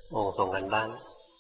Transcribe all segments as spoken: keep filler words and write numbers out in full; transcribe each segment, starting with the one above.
โอ้ส่งกันบ้าน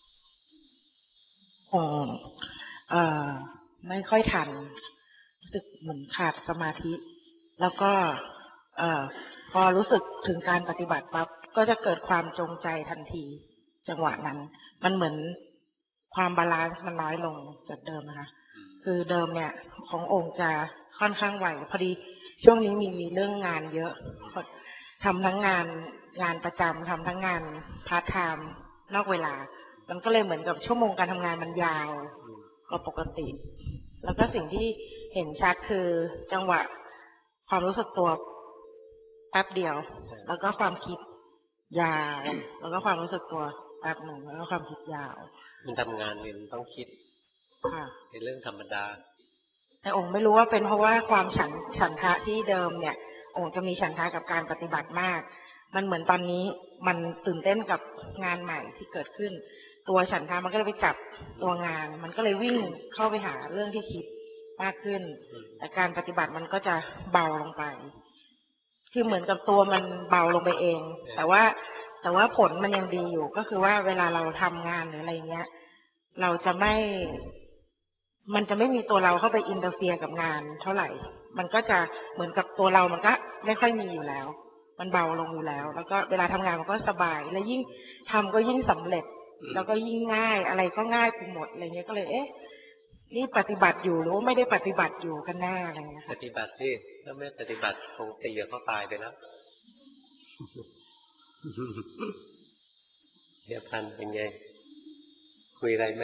โอ้เอ่อไม่ค่อยทันรู้สึกเหมือนขาดสมาธิแล้วก็เอ่อพอรู้สึกถึงการปฏิบัติปั๊บก็จะเกิดความจงใจทันทีจังหวะนั้นมันเหมือนความบาลานซ์มันน้อยลงจากเดิมนะคะคือเดิมเนี่ยขององค์จะค่อนข้างไหวพอดีช่วงนี้มีเรื่องงานเยอะทำทั้งงานงานประจำทำทั้งงานพาร์ทไทม์นอกเวลามันก็เลยเหมือนกับชั่วโมงการทำงานมันยาวกว่าปกติแล้วก็สิ่งที่เห็นชัดคือจังหวะความรู้สึกตัวแป๊บเดียวแล้วก็ความคิดยาวแล้วก็ความรู้สึกตัวแป๊บหนึ่งแล้วก็ความคิดยาวมันทำงานเนี่ยมันต้องคิดเป็นเรื่องธรรมดาแต่องค์ไม่รู้ว่าเป็นเพราะว่าความฉันฉันทะที่เดิมเนี่ยองค์จะมีฉันทะกับการปฏิบัติมากมันเหมือนตอนนี้มันตื่นเต้นกับงานใหม่ที่เกิดขึ้นตัวฉันทะมันก็เลยไปจับตัวงานมันก็เลยวิ่งเข้าไปหาเรื่องที่คิดมากขึ้นแต่การปฏิบัติมันก็จะเบาลงไปคือเหมือนกับตัวมันเบาลงไปเองแต่ว่าแต่ว่าผลมันยังดีอยู่ก็คือว่าเวลาเราทำงานหรืออะไรเงี้ยเราจะไม่มันจะไม่มีตัวเราเข้าไปอินเตอร์เฟียกับงานเท่าไหร่มันก็จะเหมือนกับตัวเรามันก็ไม่ค่อยมีอยู่แล้วมันเบาลงอยู่แล้วแล้วก็เวลาทำงานมันก็สบายและยิ่งทำก็ยิ่งสำเร็จแล้วก็ยิ่งง่ายอะไรก็ง่ายไปหมดอะไรเงี้ยก็เลยเอ๊ะนี่ปฏิบัติอยู่หรือว่าไม่ได้ปฏิบัติอยู่กันแน่อะไรเงี้ยปฏิบัติที่ถ้าไม่ปฏิบัติคงตีเขาตายไปแล้วเดี๋ยวพันเป็นไงคุยอะไรไหม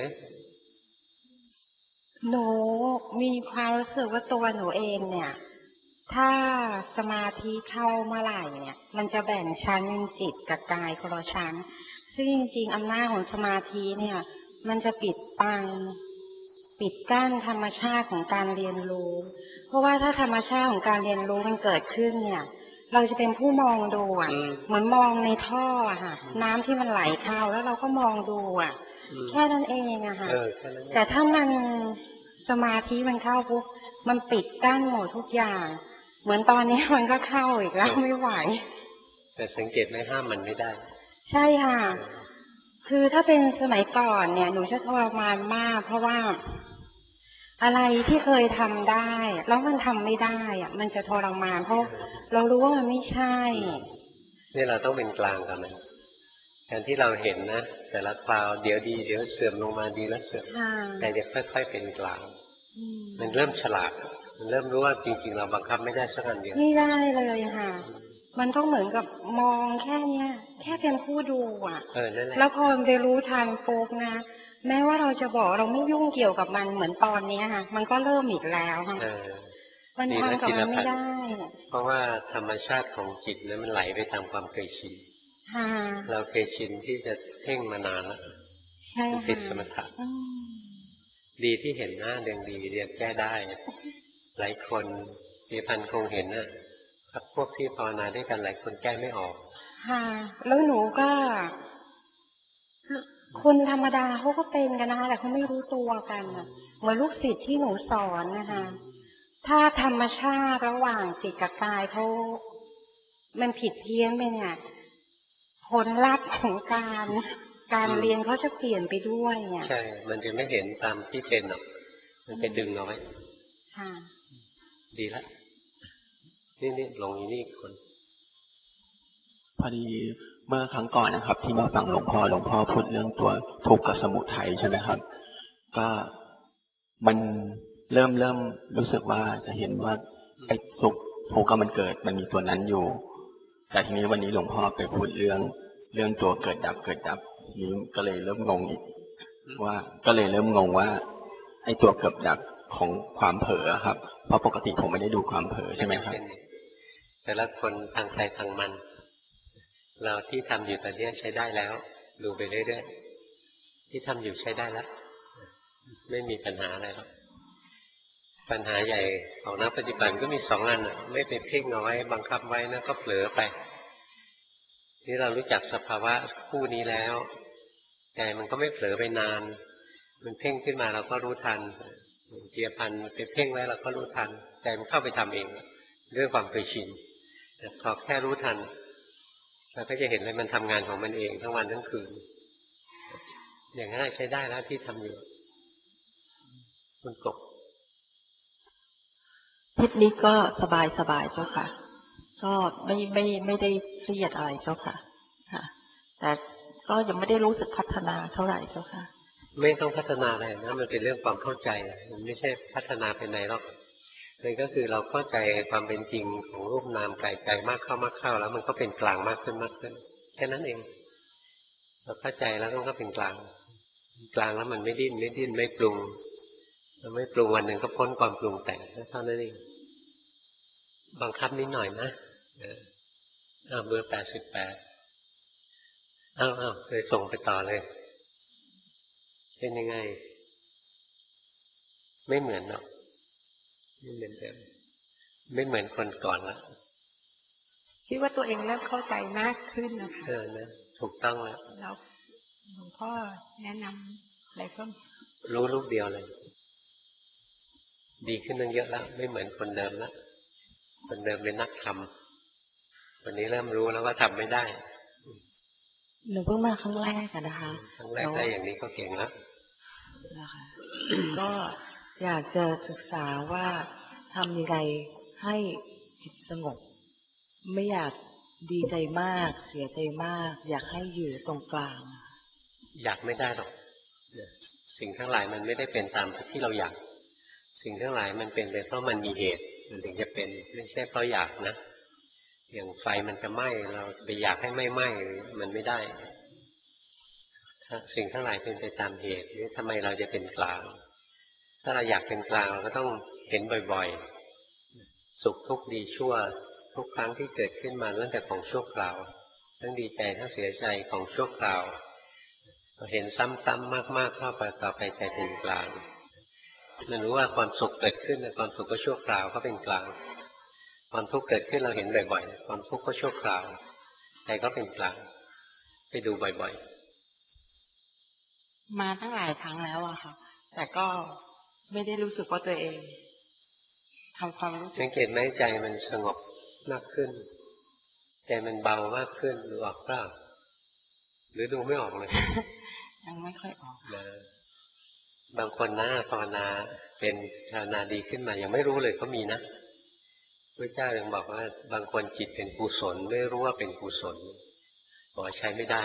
หนูมีความรู้สึกว่าตัวหนูเองเนี่ยถ้าสมาธิเข้าเมื่อไหร่เนี่ยมันจะแบ่งชั้นจิตกับกายคนละชั้นซึ่งจริงๆอำนาจของสมาธิเนี่ยมันจะปิดบังปิดกั้นธรรมชาติของการเรียนรู้เพราะว่าถ้าธรรมชาติของการเรียนรู้มันเกิดขึ้นเนี่ยเราจะเป็นผู้มองดูอ่ะเหมือนมองในท่ออะค่ะน้ำที่มันไหลเข้าแล้วเราก็มองดูอ่ะแค่นั้นเองอะค่ะแต่ถ้ามันสมาธิมันเข้าปุ๊บมันปิดกั้นหมดทุกอย่างเหมือนตอนนี้มันก็เข้าอีกแล้วไม่ไหวแต่สังเกตไหมห้ามมันไม่ได้ใช่ค่ะคือถ้าเป็นสมัยก่อนเนี่ยหนูจะทรมานมากเพราะว่าอะไรที่เคยทำได้แล้วมันทำไม่ได้อะมันจะทรมานเพราะเรารู้ว่ามันไม่ใช่นี่เราต้องเป็นกลางกับมันการที่เราเห็นนะแต่ละคราวเดี๋ยวดีเดี๋ยวเสื่อมลงมาดีแล้วเสื่อมแต่เดี๋ยวค่อยๆเป็นกลางมันเริ่มฉลาดมันเริ่มรู้ว่าจริงๆเราบังคับไม่ได้สักอันเดียวไม่ได้เลยค่ะมันต้องเหมือนกับมองแค่เนี้ยแค่เป็นผู้ดูอ่ะแล้วพอไปรู้ทันปุ๊บนะแม้ว่าเราจะบอกเราไม่ยุ่งเกี่ยวกับมันเหมือนตอนนี้ค่ะมันก็เริ่มอีกแล้วค่ะมันทำกับมันไม่ได้เพราะว่าธรรมชาติของจิตนั้นมันไหลไปตามความเคยชินเราเคยชินที่จะเพ่งมานานแล้วติดสมถะดีที่เห็นหน้าเรื่องดีเรียนแก้ได้หลายคนมีพันคงเห็นนะพวกที่ภาวนาด้วยกันหลายคนแก้ไม่ออกค่ะแล้วหนูก็คนธรรมดาเขาก็เป็นกันนะคะแต่เขาไม่รู้ตัวกันเหมือนลูกศิษย์ที่หนูสอนนะคะถ้าธรรมชาติระหว่างจิตกับกายเขามันผิดเพี้ยนไปเนี่ยผลลัพธ์ของการการเรียนเขาจะเปลี่ยนไปด้วยเนี่ยใช่มันจะไม่เห็นตามที่เป็นหรอกมันจะดึงเอาไว้ค่ะดีแล้วนี่นี่ลงนี่คนพอดีเมื่อครั้งก่อนนะครับที่มาฟังหลวงพ่อหลวงพ่อพูดเรื่องตัวทุกข์กับสมุทัยใช่ไหมครับก็มันเริ่มเริ่มรู้สึกว่าจะเห็นว่าไอ้สุขทุกข์มันเกิดมันมีตัวนั้นอยู่แต่ทีนี้วันนี้หลวงพ่อไปพูดเรื่องเรื่องตัวเกิดดับเกิดดับนี้ก็เลยเริ่มงงอีกว่าก็เลยเริ่มงงว่าไอ้ตัวเกิดดับของความเผลอครับเพราะปกติผมไม่ได้ดูความเผลอใช่ไหมครับแต่ละคนทางใครทางมันเราที่ทำอยู่ตอนนี้ใช้ได้แล้วดูไปเรื่อยๆที่ทำอยู่ใช้ได้แล้วไม่มีปัญหาอะไรหรอกปัญหาใหญ่ของนักปฏิบัติก็มีสองอันไม่ไปเพ่งเอาไว้บังคับไว้นะก็เผลอไปนี่เรารู้จักสภาวะคู่นี้แล้วใจมันก็ไม่เผลอไปนานมันเพ่งขึ้นมาเราก็รู้ทันเกียร์พันไปเพ่งไว้เราก็รู้ทันใจมันเข้าไปทำเองเรื่องความเคยชินแต่พอแค่รู้ทันเราก็จะเห็นเลยมันทำงานของมันเองทั้งวันทั้งคืนอย่างง่ายใช้ได้แล้วที่ทำอยู่คุณกบทิศนี้ก็สบายสบายเจ้าค่ะก็ไม่ไม่ไม่ได้เครียดอะไรเจ้าค่ะค่ะแต่ก็ยังไม่ได้รู้สึกพัฒนาเท่าไหร่เจ้าค่ะไม่ต้องพัฒนาอะไรนะมันเป็นเรื่องความเข้าใจมันไม่ใช่พัฒนาไปไหนหรอกมันก็คือเราเข้าใจความเป็นจริงของรูปนามกายใจมากเข้ามากเข้าแล้วมันก็เป็นกลางมากขึ้นมากขึ้นแค่นั้นเองเราเข้าใจแล้วมันก็เป็นกลางกลางแล้วมันไม่ดิ้นไม่ดิ้นไม่ปรุงมันไม่ปรุงวันหนึ่งก็พ้นความปรุงแต่งเท่านั้นเองบังคับนิดหน่อยนะเออเอาเบอร์แปดสิบแปดเอาเอาเลยส่งไปต่อเลยเป็นยังไงไม่เหมือนหรอกไม่เหมือนเดิมไม่เหมือนคนก่อนละคิดว่าตัวเองเริ่มเข้าใจมากขึ้นนะคะเออนะถูกต้องแล้วแล้วหลวงพ่อแนะนำอะไรเพิ่มรู้ลูกเดียวเลยดีขึ้นตั้งเยอะแล้วไม่เหมือนคนเดิมแล้วคนเดิมเป็นนักทำวันนี้เริ่มรู้แล้วว่าทำไม่ได้หนูเพิ่งมาครั้งแรกอะนะคะครั้งแรกได้อย่างนี้ก็เก่งแล้วนะคะก็อยากจะศึกษาว่าทำยังไงให้จิตสงบไม่อยากดีใจมากเสียใจมากอยากให้อยู่ตรงกลางอยากไม่ได้หรอกสิ่งทั้งหลายมันไม่ได้เป็นตามที่เราอยากสิ่งทั้งหลายมันเป็นไปเพราะมันมีเหตุมันถึงจะเป็นไม่ใช่เพราะอยากนะอย่างไฟมันจะไหม้เราไปอยากให้ไม่ไหม้มันไม่ได้สิ่งทั้งหลายเป็นไปตามเหตุนี่ทำไมเราจะเป็นกลางถ้าเราอยากเป็นกลางเราก็ต้องเห็นบ่อยๆสุขทุกข์ดีชั่วทุกครั้งที่เกิดขึ้นมาล้วนแต่ของชั่วคราวทั้งดีใจทั้งเสียใจของชั่วคราวเห็นซ้ำๆมากๆเข้าไปต่อไปใจเป็นกลางมันรู้ว่าความสุขเกิดขึ้นความสุขก็ชั่วคราวก็เป็นกลางความทุกข์เกิดขึ้นเราเห็นบ่อยๆความทุกข์ก็ชั่วคราวใจก็เป็นกลางไปดูบ่อยๆมาตั้งหลายครั้งแล้วอะค่ะแต่ก็ไม่ได้รู้สึกว่าตัวเองทำความรู้สึกสังเกตไหมใจมันสงบมากขึ้นใจมันเบามากขึ้นดูออกเปล่าหรือดูไม่ออกเลยยังไม่ค่อยออกบางคนนะภาวนาเป็นภาวนาดีขึ้นมายังไม่รู้เลยเขามีนะพระเจ้ายังบอกว่าบางคนจิตเป็นกุศลไม่รู้ว่าเป็นกุศลบอกใช้ไม่ได้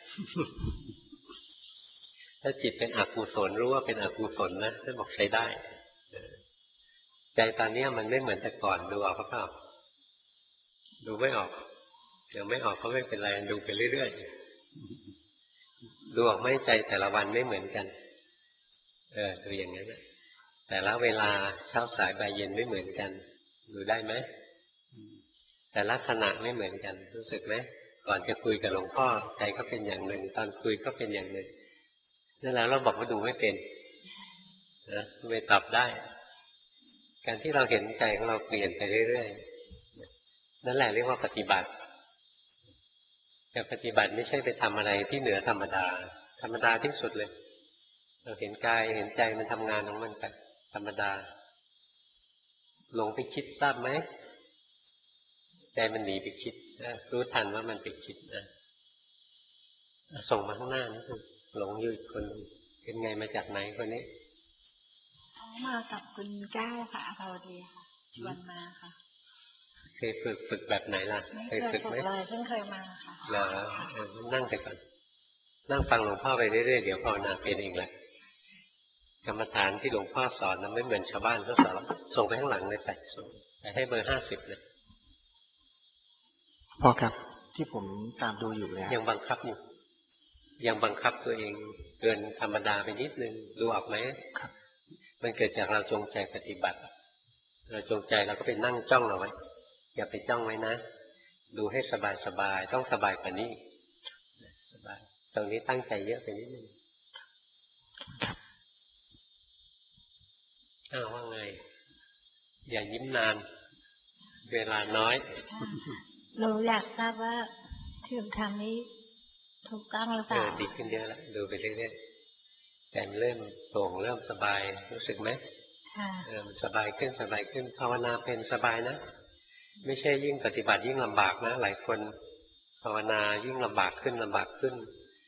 ถ้าจิตเป็นอกุศลรู้ว่าเป็นอกุศลนะท่านบอกใช้ได้ใจตอนนี้มันไม่เหมือนแต่ก่อนดูออกเปล่าดูไม่ออกเดี๋ยวไม่ออกก็ไม่เป็นไรดูไปเรื่อยๆดูออกไม่ใจแต่ละวันไม่เหมือนกันเออดูอย่างนั้นแต่ละเวลาเช้าสายบ่ายเย็นไม่เหมือนกันดูได้ไหมแต่ลักษณะไม่เหมือนกันรู้สึกไหมก่อนจะคุยกับหลวงพ่อใจก็เป็นอย่างหนึ่งตอนคุยก็เป็นอย่างหนึ่งนั่นแล้วเราบอกว่าดูไม่เป็นนะไม่ตอบได้การที่เราเห็นใจของเราเปลี่ยนไปเรื่อยๆนั่นแหละเรียกว่าปฏิบัติการปฏิบัติไม่ใช่ไปทำอะไรที่เหนือธรรมดาธรรมดาที่สุดเลยเราเห็นกายเห็นใจมันทำงานของมันไปธรรมดาหลงไปคิดทราบไหมใจมันหนีไปคิดนะรู้ทันว่ามันไปคิดนะส่งมาข้างหน้านะหลงอยู่คนเป็นไงมาจากไหนคนนี้มากับคุณแก้วค่ะอภาวดีค่ะชวนมาค่ะเคยฝึกฝึกแบบไหนล่ะเคยฝึกไหมเพิ่งเคยมาค่ะเหรอนั่งไปก่อนนั่งฟังหลวงพ่อไปเรื่อยๆเดี๋ยวภาวนาเป็นเองแหละกรรมฐานที่หลวงพ่อสอนนั้นไม่เหมือนชาวบ้านเขาสอนส่งไปข้างหลังเลยไปส่งไปให้เบอร์ห้าสิบเลยพ่อครับที่ผมตามดูอยู่เนี่ยยังบังคับอยู่ยังบังคับตัวเองเกินธรรมดาไปนิดนึงดูออกไหมครับมันเกิดจากเราจงใจปฏิบัติเราจงใจเราก็ไปนั่งจ้องเอาไว้อย่าไปจ้องไว้นะดูให้สบายสบายต้องสบายกว่านี้สบายตรงนี้ตั้งใจเยอะไปนิดนึงอ้าวว่าไงอย่ายิ้มนานเวลาน้อยเราอยากทราบว่าที่ผมทำนี้ถูกต้องหรือเปล่าดีขึ้นเยอะแล้วดูไปเรื่อยๆแต่เริ่มโปร่งเริ่มสบายรู้สึกไหมค่ะเออสบายขึ้นสบายขึ้นภาวนาเป็นสบายนะไม่ใช่ยิ่งปฏิบัติยิ่งลำบากนะหลายคนภาวนายิ่งลำบากขึ้นลำบากขึ้น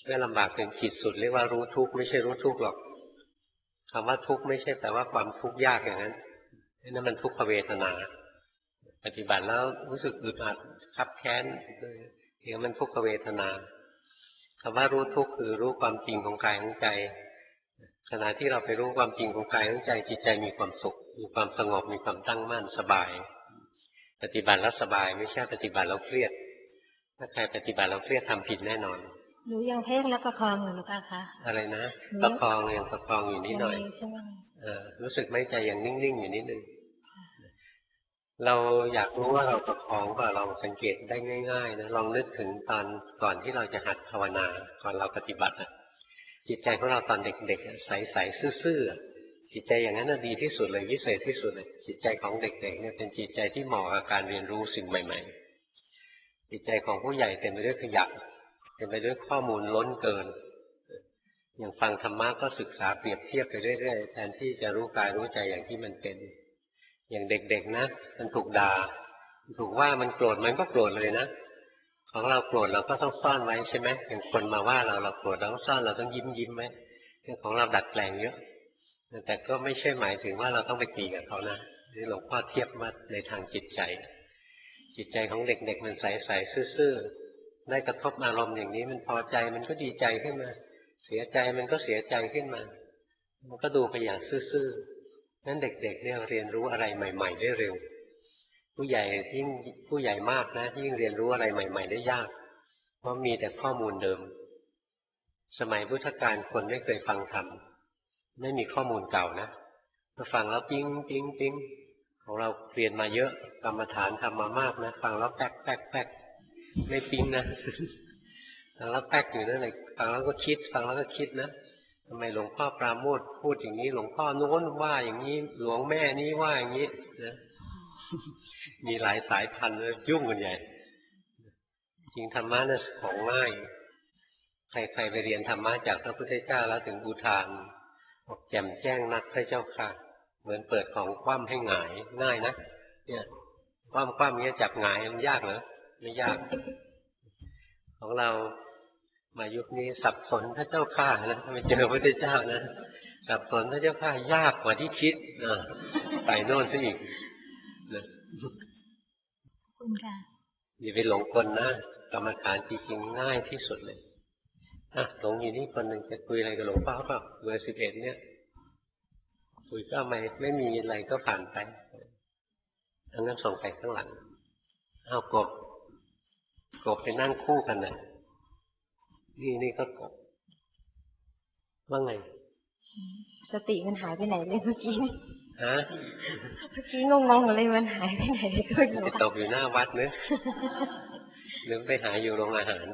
ไม่ลำบากถึงขีดสุดเรียกว่ารู้ทุกข์ไม่ใช่รู้ทุกข์หรอกคำว่าทุกข์ไม่ใช่แปลว่าความทุกข์ยากอย่างนั้นนั่นมันทุกขเวทนาปฏิบัติแล้วรู้สึกอึดอัดคับแค้นเนี่ยมันทุกขเวทนาคำว่ารู้ทุกข์คือรู้ความจริงของกายของใจขณะที่เราไปรู้ความจริงของกายของใจจิตใจมีความสุขมีความสงบมีความตั้งมั่นสบายปฏิบัติแล้วสบายไม่ใช่ปฏิบัติแล้วเครียดถ้าใครปฏิบัติแล้วเครียดทำผิดแน่นอนหนูยังเพ่งแล้วประคองอยู่หรือเปล่าคะอะไรนะประคองยังประคองอยู่นิดหน่อยเออรู้สึกไม่ใจยังนิ่งๆอยู่นิดนึงเราอยากรู้ว่าเราประคองว่าลองสังเกตได้ง่ายๆนะลองนึกถึงตอนก่อนที่เราจะหัดภาวนาก่อนเราปฏิบัติจิตใจของเราตอนเด็กๆใสๆซื่อๆจิตใจอย่างนั้นดีที่สุดเลยวิเศษที่สุดเลยจิตใจของเด็กๆเนี่ยเป็นจิตใจที่เหมาะกับการเรียนรู้สิ่งใหม่ๆจิตใจของผู้ใหญ่เต็มไปด้วยขยะเต็มไปด้วยข้อมูลล้นเกินอย่างฟังธรรมะก็ศึกษาเปรียบเทียบไปเรื่อยๆแทนที่จะรู้กายรู้ใจอย่างที่มันเป็นอย่างเด็กๆนะมันถูกด่าถูกว่ามันโกรธมันก็โกรธเลยนะของเราโกรธเราก็ต้องซ่อนไว้ใช่ไหมอย่างคนมาว่าเราเราโกรธเราต้องซ่อนเราต้องยิ้มยิ้มไว้ของเราดัดแปลงเยอะแต่ก็ไม่ใช่หมายถึงว่าเราต้องไปตีกับเขานะนี่หลวงพ่อเทียบมาในทางจิตใจจิตใจของเด็กๆมันใสๆซื่อๆได้กระทบอารมณ์อย่างนี้มันพอใจมันก็ดีใจขึ้นมาเสียใจมันก็เสียใจขึ้นมามันก็ดูไปอย่างซื่อๆนั้นเด็กๆเนี่ยเรียนรู้อะไรใหม่ๆได้เร็วผู้ใหญ่ยิ่งผู้ใหญ่มากนะยิ่งเรียนรู้อะไรใหม่ๆได้ยากเพราะมีแต่ข้อมูลเดิมสมัยพุทธกาลคนไม่เคยฟังธรรมไม่มีข้อมูลเก่านะพอฟังแล้วปิ๊งปิ๊งปิ๊งของเราเรียนมาเยอะกรรมฐานทำมามากนะฟังแล้วแป๊กแป๊กแป๊กไม่ปิ๊งนะฟังแล้วแป๊กอยู่นั่นเลยฟังแล้วก็คิดฟังแล้วก็คิดนะทำไมหลวงพ่อปราโมทย์พูดอย่างนี้หลวงพ่อโน้นว่าอย่างนี้หลวงแม่นี้ว่าอย่างนี้นะมีหลายสายพันธุ์เลยยุ่งกันใหญ่จริงธรรมะเนี่ยของง่ายใครๆไปเรียนธรรมะจากพระพุทธเจ้าแล้วถึงอุทานบอกแจ่มแจ้งนักพระเจ้าค่ะเหมือนเปิดของคว่ำให้หงายง่ายนะเนี่ยคว่ำคว่ำเงี้ยจับหงายมันยากเหรอไม่ยากของเรามายุคนี้สับสนพระเจ้าข้านะไม่เจอพระพุทธเจ้านะสับสนพระเจ้าข้ายากกว่าที่คิดอ่าไปโน่นซะอีกนะคุณค่ะอย่าไปหลงกลนะกรรมฐานจริงๆง่ายที่สุดเลยอ่ะหลงอยู่นี่คนหนึ่งจะคุยอะไรกับหลวงพ่อเปล่าเบอร์สิบเอ็ดเนี่ยคุยก็ไม่ไม่มีอะไรก็ผ่านไปอันนั้นส่งไปข้างหลังเอากบกบไปนั่งคู่กันนะนี่นี่ก็กบว่าไงสติมันหายไปไหนเลยเมื่อกี้ฮะเมื่อกี้งงๆอะไรมันหายไปไหนก็อยู่จะตกอยู่หน้าวัดเนอะหรือไปหาอยู่โรงอาหาร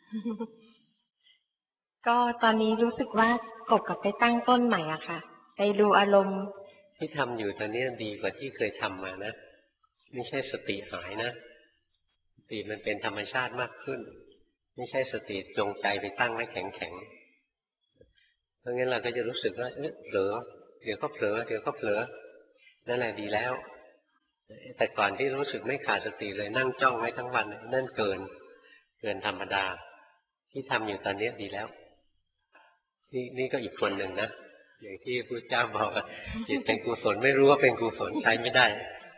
ก็ตอนนี้รู้สึกว่ากบกับไปตั้งต้นใหม่อะค่ะไปดูอารมณ์ที่ทำอยู่ตอนนี้ดีกว่าที่เคยทำมานะไม่ใช่สติหายนะสติมันเป็นธรรมชาติมากขึ้นไม่ใช่สติจงใจไปตั้งไว้แข็งแข็งเพราะงั้นเราก็จะรู้สึกว่าเออเผลอเดี๋ยวก็เผลอเดี๋ยวก็เผลอนั่นแหละดีแล้วแต่ก่อนที่รู้สึกไม่ขาดสติเลยนั่งจ้องไว้ทั้งวันนั่นเกินเกินธรรมดาที่ทำอยู่ตอนนี้ดีแล้วนี่นี่ก็อีกคนหนึ่งนะอย่างที่พระเจ้าบอกว่าจิตเป็นกุศลไม่รู้ว่าเป็นกุศลใช้ไม่ได้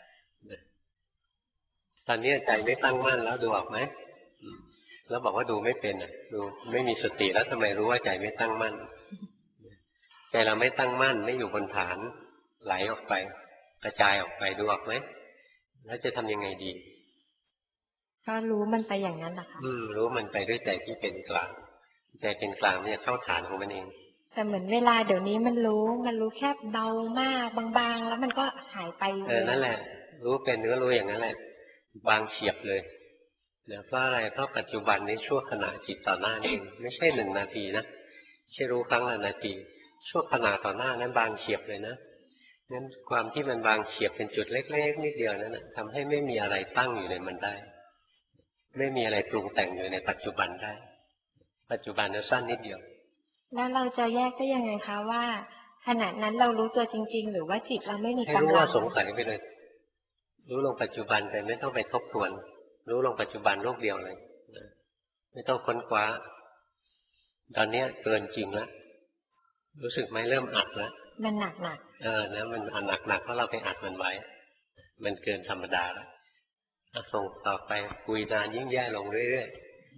ตอนนี้ใจไม่ตั้งมั่นแล้วดูออกไหมแล้วบอกว่าดูไม่เป็นอ่ะดูไม่มีสติแล้วทำไมรู้ว่าใจไม่ตั้งมั่นใจเราไม่ตั้งมั่นไม่อยู่บนฐานไหลออกไปกระจายออกไปดูออกไหมแล้วจะทำยังไงดีก็รู้มันไปอย่างนั้นแหละค่ะอืมรู้มันไปด้วยใจที่เป็นกลางใจเป็นกลางมันจะเข้าฐานของมันเองแต่เหมือนเวลาเดี๋ยวนี้มันรู้มันรู้แค่เบามากบางๆแล้วมันก็หายไปเออนั่นแหละรู้เป็นก็รู้อย่างนั้นแหละบางเฉียบเลยเนี่ยเพราะอะไรเพราะปัจจุบันนี้ชั่วขณะจิตต่อหน้านี่ไม่ใช่หนึ่งนาทีนะใช่รู้ครั้งละนาทีชั่วขณะต่อหน้านั้นบางเฉียบเลยนะงั้นความที่มันบางเฉียบเป็นจุดเล็กๆนิดเดียวนั้นนะทำให้ไม่มีอะไรตั้งอยู่ในมันได้ไม่มีอะไรปรุงแต่งอยู่ในปัจจุบันได้ปัจจุบันนั้นสั้นนิดเดียวแล้วเราจะแยกได้ยังไงคะว่าขณะนั้นเรารู้ตัวจริงๆหรือว่าจิตเราไม่มีกำลังให้รู้ว่าสงสัยไปเลยรู้ลงปัจจุบันแต่ไม่ต้องไปทบทวนรู้ลงปัจจุบันโลกเดียวเลยไม่ต้องค้นคว้าตอนนี้เกินจริงแล้วรู้สึกไหมเริ่มอัดแล้วมันหนักหนักเออนะมันอัดหนักๆเพราะเราไปอัดมันไว้มันเกินธรรมดาแล้วส่งต่อไปคุยนานยิ่งแย่ลงเรื่อย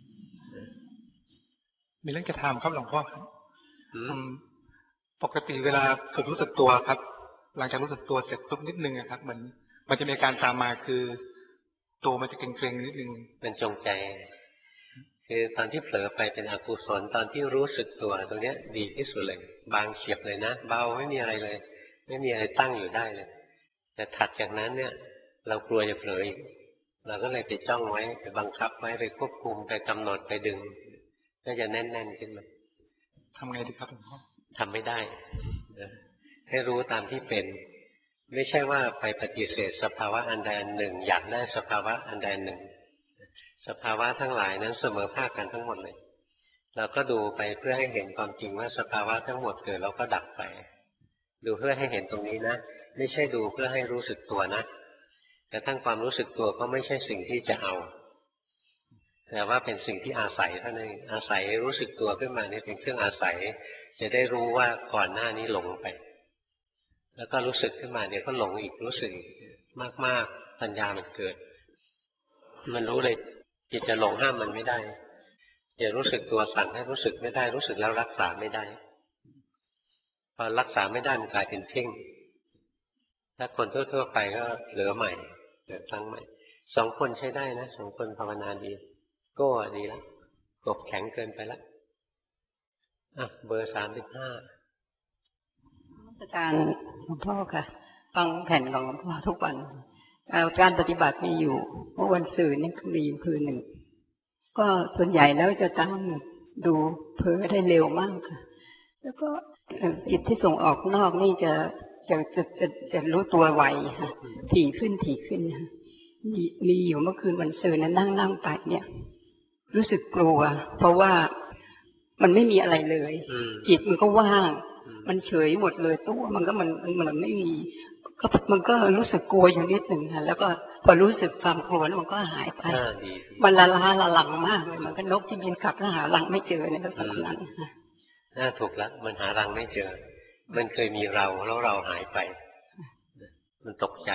ๆมีเรื่องจะถามครับหลวงพ่อครับปกติเวลาฝึกรู้สึกตัวครับหลังจากรู้สึกตัวเสร็จปุ๊บนิดนึงนะครับเหมือนมันจะมีอาการตามมาคือตัวมันจะเกร็งๆนิดนึงเป็นจงใจคือตอนที่เผลอไปเป็นอกุศลตอนที่รู้สึกตัวตรงนี้ดีที่สุดเลยบางเฉียบเลยนะเบาไม่มีอะไรเลยไม่มีอะไรตั้งอยู่ได้เลยแต่ถัดจากนั้นเนี่ยเรากลัวจะเผลออีกเราก็เลยไปจ้องไว้ไปบังคับไว้ไปควบคุมไปกำหนดไปดึงก็จะแน่นๆขึ้นมาทำไงดีครับหลวงพ่อทำไม่ได้ให้รู้ตามที่เป็นไม่ใช่ว่าไปปฏิเสธสภาวะอันใดอันหนึ่งอยากได้สภาวะอันใดอันหนึ่งสภาวะทั้งหลายนั้นเสมอภาคกันทั้งหมดเลยเราก็ดูไปเพื่อให้เห็นความจริงว่าสภาวะทั้งหมดเกิดแล้วก็ดับไปดูเพื่อให้เห็นตรงนี้นะไม่ใช่ดูเพื่อให้รู้สึกตัวนะแต่ทั้งความรู้สึกตัวก็ไม่ใช่สิ่งที่จะเอาแต่ว่าเป็นสิ่งที่อาศัยเท่านั้นอาศัยรู้สึกตัวขึ้นมานี่เป็นเครื่องอาศัยจะได้รู้ว่าก่อนหน้านี้หลงไปแล้วก็รู้สึกขึ้นมาเดี๋ยวก็หลงอีกรู้สึกอีกมากๆปัญญามันเกิดมันรู้เลยจิตจะหลงห้ามมันไม่ได้อย่ารู้สึกตัวสั่งให้รู้สึกไม่ได้รู้สึกแล้วรักษาไม่ได้พอรักษาไม่ได้มันกลายเป็นเพ่งถ้าคนทั่วๆไปก็เหลือใหม่เหลือครั้งใหม่สองคนใช้ได้นะสองคนภาวนาดีโก้ดีแล้วกบแข็งเกินไปแล้วอ่ะเบอร์สามสิบห้าอาจารย์หลวงพ่อค่ะฟังแผ่นของหลวงพ่อทุกวันการปฏิบัติมีอยู่เมื่อวันศุกร์นี่มีอยู่คืนหนึ่งก็ส่วนใหญ่แล้วจะตั้งดูเพ้อได้เร็วมากค่ะแล้วก็จิตที่ส่งออกนอกนี่จะจะจะจะจะรู้ตัวไวค่ะถี่ขึ้นถี่ขึ้นค่ะมีมีอยู่เมื่อคืนวันศุกร์นั้นนั่งนั่งไปเนี่ยรู้สึกกลัวเพราะว่ามันไม่มีอะไรเลยจิตมันก็ว่างมันเฉยหมดเลยตัวมันก็มันมันไม่มีก็มันก็รู้สึกกลัวอย่างนิดหนึ่งค่ะแล้วก็พอรู้สึกความกลัวแล้วมันก็หายไปมันละล้าละลังมากเลยมันก็นกที่บินกลับแล้วหารังไม่เจอในลักษณะนั้นน่าถูกแล้วมันหารังไม่เจอมันเคยมีเราแล้วเราหายไปมันตกใจ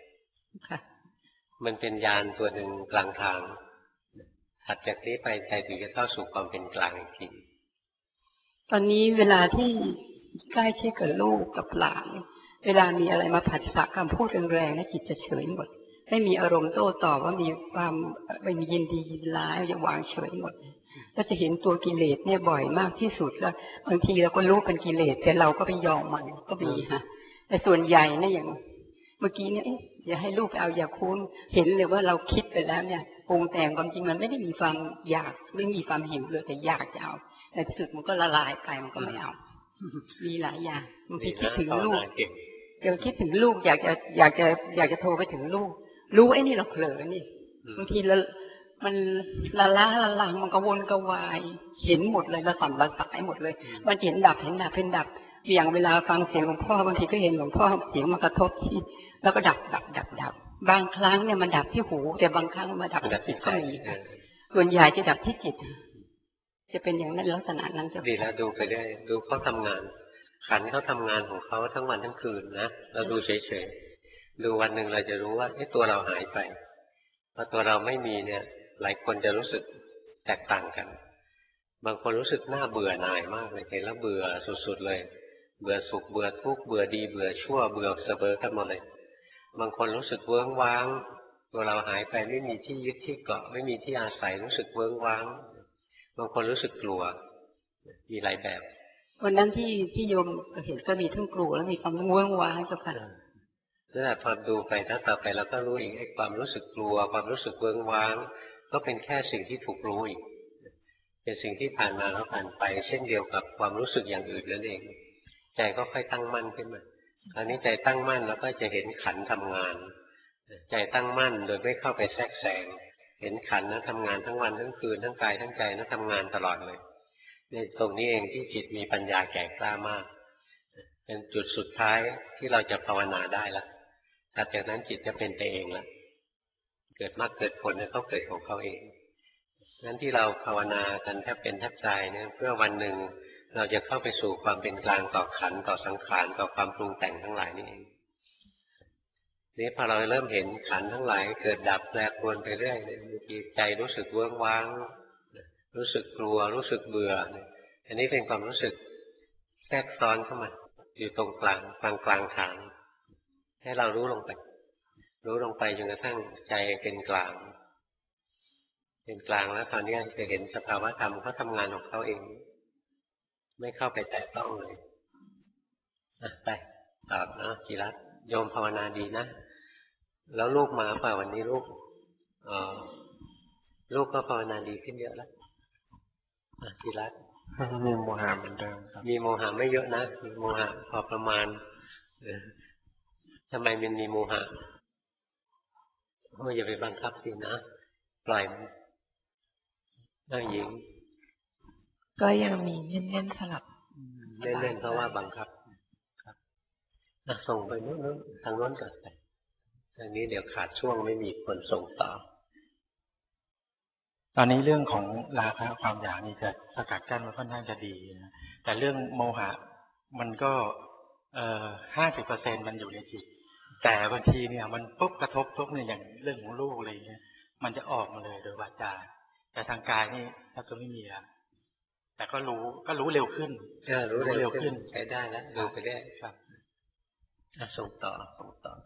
มันเป็นญาณตัวหนึ่งกลางทางถัดจากนี้ไปใจถึงจะเข้าสู่ความเป็นกลางอีกทีตอนนี้เวลาที่ใกล้ชิดกับลูกกับหลานเวลามีอะไรมาผัสสะคำพูดแรงๆนะจิตจะเฉยหมดไม่มีอารมณ์โต้ตอบว่ามีความไม่มียินดียินร้ายจะวางเฉยหมดก็จะเห็นตัวกิเลสเนี่ยบ่อยมากที่สุดแล้วบางทีเราก็รู้เป็นกิเลสแต่เราก็ไปยอมมันก็มีค่ะแต่ส่วนใหญ่เนี่ยอย่างเมื่อกี้เนี่ยอย่าให้ลูกเอาอย่าคุ้นเห็นเลยว่าเราคิดไปแล้วเนี่ยปรุงแต่งความจริงมันไม่ได้มีความอยากไม่มีความหิวเลยแต่อยากจะเอาแต่ที่สุดมันก็ละลายไปมันก็ไม่เอามีหลายอย่างบางทีคิดถึงลูกเดี๋ยวคิดถึงลูกอยากจะอยากจะอยากจะโทรไปถึงลูกรู้ไอ้นี่เราเผลอนี่บางทีละมันละล้าละลังมันกระวนกระวายเห็นหมดเลยละสั่นละสายหมดเลยมันเห็นดับเห็นดับเห็นดับอย่างเวลาฟังเสียงหลวงพ่อบางทีก็เห็นหลวงพ่อเสียงมากระทบที่แล้วก็ดับดับดับดับบางครั้งเนี่ยมันดับที่หูแต่บางครั้งมาดับที่จิตก็มีส่วนใหญ่จะดับที่จิตจะเป็นอย่างนั้นลักษณะนั้นจะดีแล้วดูไปได้ดูเขาทำงานขันเขาทำงานของเขาทั้งวันทั้งคืนนะเราดูเฉยๆดูวันหนึ่งเราจะรู้ว่าไอ้ตัวเราหายไปพอตัวเราไม่มีเนี่ยหลายคนจะรู้สึกแตกต่างกันบางคนรู้สึกน่าเบื่อหน่ายมากเลยเห็นแล้วเบื่อสุดๆเลยเบื่อสุขเบื่อทุกข์เบื่อดีเบื่อชั่วเบื่อเสมอกันหมดเลยบางคนรู้สึกเวิ้งว้างตัวเราหายไปไม่มีที่ยึดที่เกาะไม่มีที่อาศัยรู้สึกเวิ้งว้างบางคนรู้สึกกลัวมีหลายแบบวันนั้นที่ที่โยมเห็นก็มีทั้งกลัวแล้วมีความเวิ้งว้างเจ้าค่ะนั่นแหละพอดูไปถ้าต่อไปเราก็รู้อีกไอ้ความรู้สึกกลัวความรู้สึกเวิ้งว้างก็เป็นแค่สิ่งที่ถูกรู้อีกเป็นสิ่งที่ผ่านมาแล้วผ่านไปเช่นเดียวกับความรู้สึกอย่างอื่นนั่นเองใจก็ค่อยตั้งมั่นขึ้นมาคราวนี้ใจตั้งมั่นแล้วก็จะเห็นขันทำงานใจตั้งมั่นโดยไม่เข้าไปแทรกแซงเห็นขันนะทำงานทั้งวันทั้งคืนทั้งกายทั้งใจนะทำงานตลอดเลยในตรงนี้เองที่จิตมีปัญญาแก่กล้ามากเป็นจุดสุดท้ายที่เราจะภาวนาได้แล้วถัดจากนั้นจิตจะเป็นไปเองแล้วเกิดมากเกิดผลเนี่ยเขาเกิดของเขาเองงั้นที่เราภาวนากันแทบเป็นแทบตายเนี่ยเพื่อวันหนึ่งเราจะเข้าไปสู่ความเป็นกลางต่อขันธ์ต่อสังขารต่อความปรุงแต่งทั้งหลายนี่เองนี่พอเราเริ่มเห็นขันธ์ทั้งหลายเกิดดับแปรปรวนไปเรื่อยบางทีใจรู้สึกเวิ้งว้างรู้สึกกลัวรู้สึกเบื่ออันนี้เป็นความรู้สึกแทรกซ้อนเข้ามาอยู่ตรงกลางกลางกลางฐานให้เรารู้ลงไปรู้ลงไปจนกระทั่งใจเป็นกลางเป็นกลางแล้วตอนนี้จะเห็นสภาวะธรรมเขาทำงานของเขาเองไม่เข้าไปแตะต้องเลยไปตอบนะจิรัตน์โยมภาวนาดีนะแล้วลูกมาเปล่าวันนี้ลูกอ๋อลูกก็ภาวนาดีขึ้นเยอะแล้วจิรัตน์มีโมหะเหมือนเดิมครับมีโมหะไม่เยอะนะมีโมหะพอประมาณทำไมมันมีโมหะโอ้อย่าไปบังคับสินะปล่อยมันนั่งหญิงก็ยังมีเล่นๆสลับเล่นๆเพราะว่าบังคับครับส่งไปนู้นทางโน้นก่อนไปทางนี้เดี๋ยวขาดช่วงไม่มีคนส่งต่อตอนนี้เรื่องของราคะความอยากนี่จะสกัดกั้นมันค่อนข้างจะดีนะแต่เรื่องโมหะมันก็เอ่อห้าสิบเปอร์เซ็นต์มันอยู่ในจิตแต่บางทีเนี่ยมันปุ๊บกระทบปุ๊บเนี่ยอย่างเรื่องของลูกอะไรเงี้ยมันจะออกมาเลยโดยวาจาแต่ทางกายนี่แทบจะไม่มีแล้วแต่ก็รู้ก็รู้เร็วขึ้นเออรู้เร็วขึ้นใช้ได้แล้วดูไปได้ครับส่งต่อส่งต่อ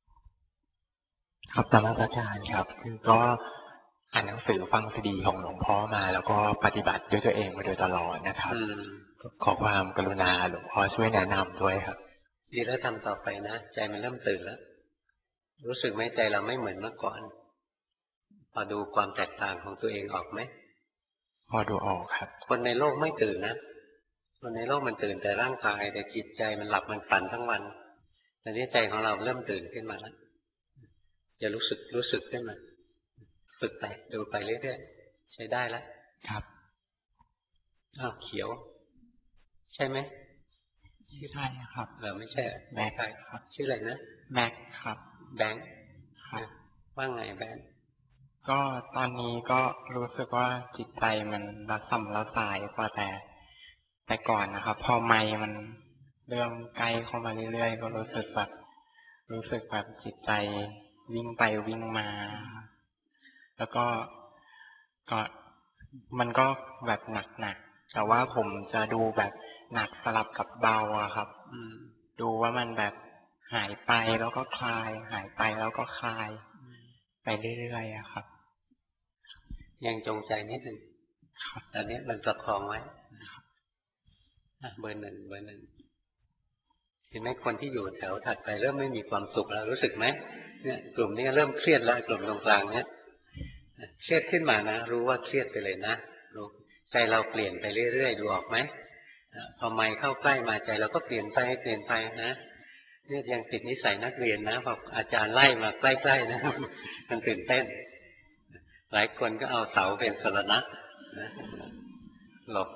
ครับตามอาจารย์ครับคือก็อ่านหนังสือฟังซีดีของหลวงพ่อมาแล้วก็ปฏิบัติด้วยตัวเองมาโดยตลอดนะครับขอความกรุณาหลวงพ่อช่วยแนะนำด้วยครับดีแล้วทำต่อไปนะใจมันเริ่มตื่นแล้วรู้สึกไหมใจเราไม่เหมือนเมื่อก่อนพอดูความแตกต่างของตัวเองออกไหมพอดูออกครับคนในโลกไม่ตื่นนะคนในโลกมันตื่นแต่ร่างกายแต่จิตใจมันหลับมันฝันทั้งวันแต่นี้ใจของเราเริ่มตื่นขึ้นมาแล้วจะรู้สึกรู้สึกขึ้นมาฝึกไปดูไปเรื่อยๆใช้ได้แล้วครับอ้าวเขียวใช่ไหมใช่ครับเราไม่ใช่แบงค์ครับชื่ออะไรนะแบงค์ครับแบงค์ว่าไงแบงค์ก็ตอนนี้ก็รู้สึกว่าจิตใจมันระส่ำระสายกว่าแต่แต่ก่อนนะครับพอไมค์มันเริ่มใกล้เข้ามาเรื่อยๆก็รู้สึกแบบรู้สึกแบบจิตใจวิ่งไปวิ่งมาแล้วก็ก็มันก็แบบหนักๆแต่ว่าผมจะดูแบบหนักสลับกับเบาอะครับดูว่ามันแบบหายไปแล้วก็คลายหายไปแล้วก็คลายไปเรื่อยๆอะครับยังจงใจนิดหนึ่งตอนนี้มันประคองไว้เบอร์หนึ่งเบอร์หนึ่งเห็นไหมคนที่อยู่แถวถัดไปเริ่มไม่มีความสุขแล้วรู้สึกไหมเนี่ยกลุ่มนี้เริ่มเครียดแล้วกลุ่มตรงกลางเนี่ยเครียดขึ้นมานะรู้ว่าเครียดไปเลยนะรู้ใจเราเปลี่ยนไปเรื่อยๆดูออกไหมพอไมค์เข้าใกล้มาใจเราก็เปลี่ยนไปเปลี่ยนไปนะเนี่ยยังติดนิสัยนักเรียนนะพออาจารย์ไล่มาใกล้ๆนะมันตื่นเต้นหลายคนก็เอาเสาเป็นสรณะนะหลบ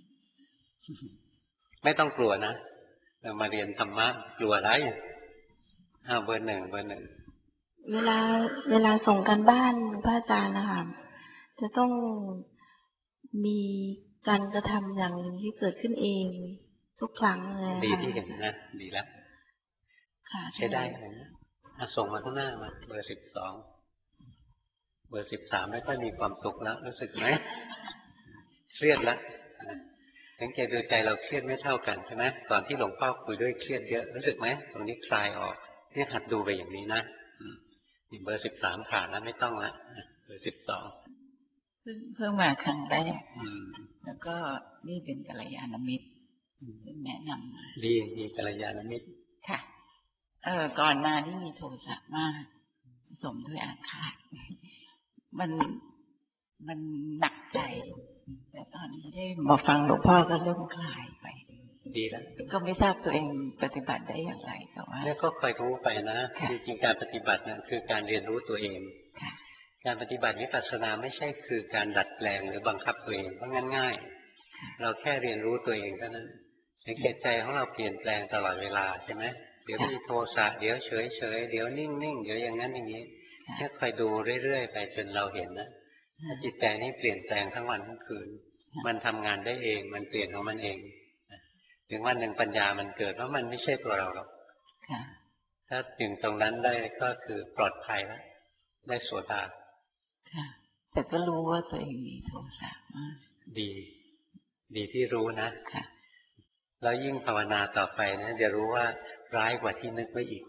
ไม่ต้องกลัวนะเรามาเรียนธรรมะกลัวอะไรอ้าวเบอร์หนึ่งเบอร์หนึ่งเวลาเวลาส่งกันบ้านพระอาจารย์นะคะจะต้องมีการกระทำอย่างที่เกิดขึ้นเองทุกครั้งเลยดีที่เห็นนะดีแล้วใช้ได้นะส่งมาข้างหน้ามาเบอร์สิบสองเบอร์สิบสามไม่ค่อยมีความสุขแล้วรู้สึกไหมเครียดแล้วสังเกตดูใจเราเครียดไม่เท่ากันใช่ไหมตอนที่หลวงพ่อคุยด้วยเครียดเยอะรู้สึกไหมตรงนี้คลายออกนี่หัดดูไปอย่างนี้นะเบอร์สิบสามผ่านแล้วไม่ต้องละเบอร์สิบสองเพิ่งมาครั้งแรกแล้วก็นี่เป็นกัลยาณมิตรแนะนำดีดีกัลยาณมิตรค่ะเออก่อนมานี่มีโทสะมากสมด้วยอาฆาตมันมันหนักใจแต่ตอนนี้ได้มาฟังหลวงพ่อก็เริ่มคลายไปดีแล้วก็ไม่ทราบตัวเองปฏิบัติได้อย่างไรแต่ว่าเนี่ยก็คอยรู้ไปนะจริงๆการปฏิบัติเนี่ยคือการเรียนรู้ตัวเองการปฏิบัติวิปัสสนาไม่ใช่คือการดัดแปลงหรือบังคับตัวเองเพราะงั้นง่ายเราแค่เรียนรู้ตัวเองเท่านั้นสังเกตใจของเราเปลี่ยนแปลงตลอดเวลาใช่ไหมเดี๋ยวมีโทสะเดี๋ยวเฉยเฉยเดี๋ยวนิ่งนิ่งเดี๋ยวอย่างนั้นอย่างนี้แค่คอยดูเรื่อยๆไปจนเราเห็นนะจิตใจนี้เปลี่ยนแปลงทั้งวันทั้งคืนมันทำงานได้เองมันเปลี่ยนของมันเองถึงวันหนึ่งปัญญามันเกิดว่ามันไม่ใช่ตัวเราหรอกถ้าถึงตรงนั้นได้ก็คือปลอดภัยแล้วได้โสดาแต่ก็รู้ว่าตัวเองมีโทสะมากดีดีที่รู้นะแล้วยิ่งภาวนาต่อไปนะจะรู้ว่าร้ายกว่าที่นึกไว้อีก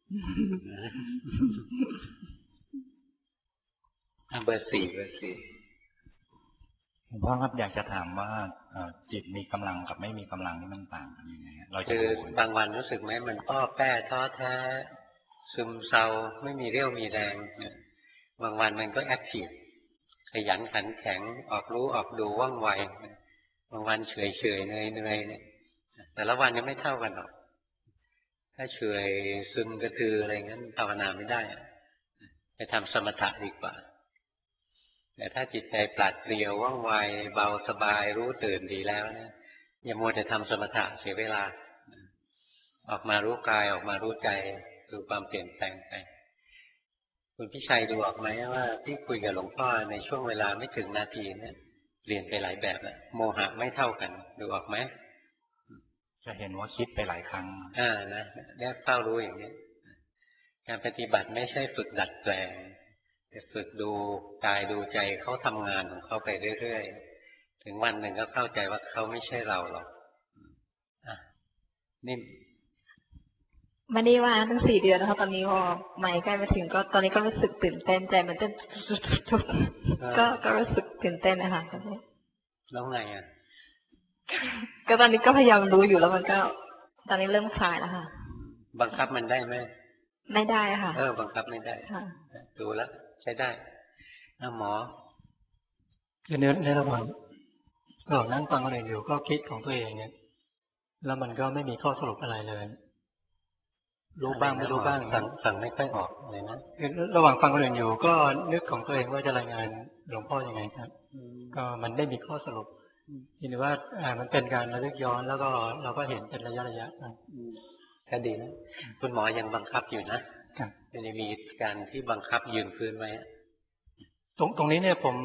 เบอร์สี่เบอร์สี่หลวงพ่อครับอยากจะถามว่าจิตมีกำลังกับไม่มีกำลังนี่มันต่างกันยังไงเราจะคือบางวันรู้สึกไหมมันอ้อแป้ท้อแท้ซึมเศร้าไม่มีเรี่ยวมีแรงบางวันมันก็แอคทีฟขยันขันแข็งออกรู้ออกดูว่องไวบางวันเฉยเฉยเหนื่อยเหนื่อยเนี่ยแต่ละวันยังไม่เท่ากันหรอกถ้าเฉยซึมกระตืออะไรงั้นภาวนาไม่ได้ไปทำสมถะดีกว่าแต่ถ้าจิตใจปราดเปรียวว่องไวเบาสบายรู้ตื่นดีแล้วนะอย่ามัวแต่ทำสมถะเสียเวลาออกมารู้กายออกมารู้ใจดูความเปลี่ยนแปลงไปคุณพี่ชัยดูออกไหมว่าที่คุยกับหลวงพ่อในช่วงเวลาไม่ถึงนาทีเนี่ยเปลี่ยนไปหลายแบบแล้วโมหะไม่เท่ากันดูออกไหมจะเห็นว่าคิดไปหลายครั้งอ่านะได้เฝ้ารู้อย่างนี้การปฏิบัติไม่ใช่ฝึกดัดแปลงแต่ฝึกดูกายดูใจเขาทำงานของเขาไปเรื่อยๆถึงวันหนึ่งก็เข้าใจว่าเขาไม่ใช่เราหรอกอ่ะนี่ไม่ได้ว่าตั้งสี่เดือนนะคะตอนนี้พอไม่ใกล้มาถึงก็ตอนนี้ก็รู้สึกตื่นเต้นใจมันเต้นก็ก็รู้สึกตื่นเต้นนะคะแล้วไงอ่ะก็ตอนนี้ก็พยายามรู้อยู่แล้วมันก็ตอนนี้เริ่มคลายแล้วค่ะบังคับมันได้ไหมไม่ได้ค่ะเออบังคับไม่ได้ดูแล้วใช้ได้น้าหมอคือในในระหว่างเรานั่งฟังคนอื่นอยู่ก็คิดของตัวเองเนี่ยแล้วมันก็ไม่มีข้อสรุปอะไรเลยรู้บ้างไม่รู้บ้างฟังฟังไม่ค่อยออกเลยนะระหว่างฟังคนอื่นอยู่ก็นึกของตัวเองว่าจะรายงานหลวงพ่อยังไงครับก็มันไม่มีข้อสรุปทีนี้ว่าอ่ามันเป็นการระลึกย้อนแล้วก็เราก็เห็นเป็นระยะระยะก็ดีนะคุณหมอยังบังคับอยู่นะมันจะมีการที่บังคับยืนพื้นไว้ตรงตรงนี้เนี่ยผม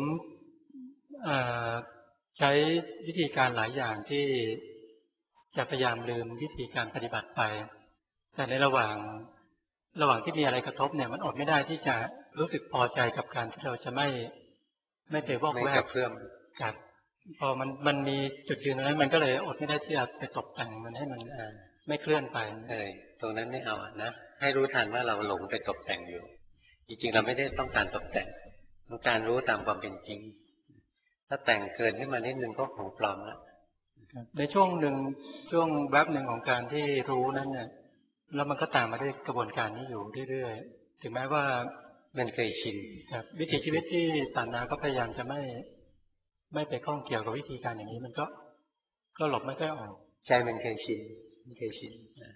ใช้วิธีการหลายอย่างที่จะพยายามลืมวิธีการปฏิบัติไปแต่ในระหว่างระหว่างที่มีอะไรกระทบเนี่ยมันอดไม่ได้ที่จะรู้สึกพอใจกับการที่เราจะไม่ไม่ไปวอกแวกเพื่อมกับพอมันมันมีจุดยืนตรงนั้นมันก็เลยอดไม่ได้ที่จะไปตกแต่งมันให้มันไม่เคลื่อนไปเออตรงนั้นไม่เอานะให้รู้ทันว่าเราหลงไปตกแต่งอยู่จริงๆเราไม่ได้ต้องการตกแต่งต้องการรู้ตามความเป็นจริงถ้าแต่งเกินขึ้นมานิดนึงก็ของปลอมแล้วในช่วงหนึ่งช่วงแวบหนึ่งของการที่รู้นั้นเนี่ยแล้วมันก็ตามมาด้วยกระบวนการนี้อยู่เรื่อยๆถึงแม้ว่ามันเคยชินครับวิถีชีวิตที่ต่างนาก็พยายามจะไม่ไม่ไปข้องเกี่ยวกับวิธีการอย่างนี้มันก็ก็หลบไม่ค่อยออกใจมันเคยชินมันเคยชิน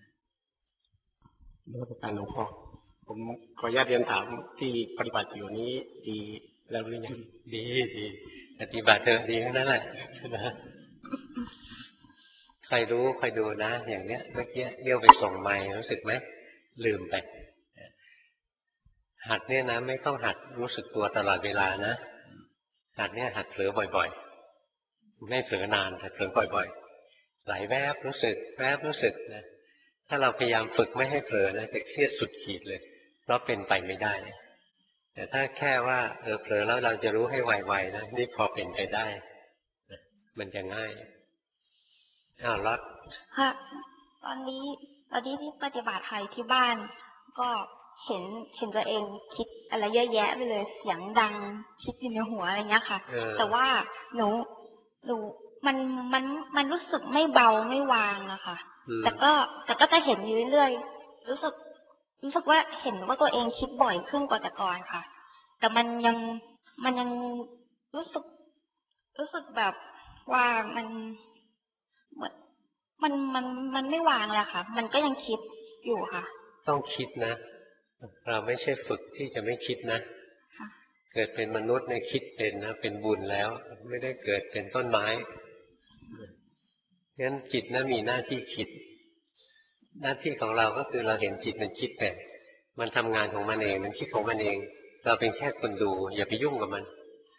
นวัตกรรมหลวงพ่อผมขออนุญาตเรียนถามที่ปฏิบัติอยู่นี้ดีแล้วหรือยังดีดีปฏิบัติเถอะดีทั้งนั้นแหละนะใครรู้ใครดูนะอย่างเนี้ยเมื่อกี้เลี้ยวไปส่งไม้รู้สึกไหมลืมไปหัดเนี่ยนะไม่ต้องหัดรู้สึกตัวตลอดเวลานะหัดเนี่ยหัดเผลอบ่อยๆไม่เผลอนานแต่เผลอบ่อยๆไหลแวบรู้สึกแวบรู้สึกนะถ้าเราพยายามฝึกไม่ให้เผลอนะจะเครียดสุดขีดเลยเพราะเป็นไปไม่ได้แต่ถ้าแค่ว่าเออเผลอแล้วเราจะรู้ให้ไวๆนะนี่พอเป็นไปได้มันจะง่ายอ้าวรักค่ะตอนนี้ตอนนี้ที่ปฏิบัติไทยที่บ้านก็เห็นเห็นตัวเองคิดอะไรเยอะแยะไปเลยเสียงดังคิดอยู่ในหัวอะไรเงี้ยค่ะแต่ว่าหนูหนูมันมันมันรู้สึกไม่เบาไม่วางอะค่ะแต่ก็แต่ก็จะเห็นอยู่เรื่อยๆรู้สึกรู้สึกว่าเห็นว่าตัวเองคิดบ่อยขึ้นกว่าแต่ก่อนค่ะแต่มันยังมันยังรู้สึกรู้สึกแบบว่ามันมันมันมันไม่วางเลยค่ะมันก็ยังคิดอยู่ค่ะต้องคิดนะเราไม่ใช่ฝึกที่จะไม่คิดนะเกิดเป็นมนุษย์ในคิดเป็นนะเป็นบุญแล้วไม่ได้เกิดเป็นต้นไม้งั้นจิตนะมีหน้าที่คิดหน้าที่ของเราก็คือเราเห็นจิตมันคิดไปมันทำงานของมันเองมันคิดของมันเองเราเป็นแค่คนดูอย่าไปยุ่งกับมัน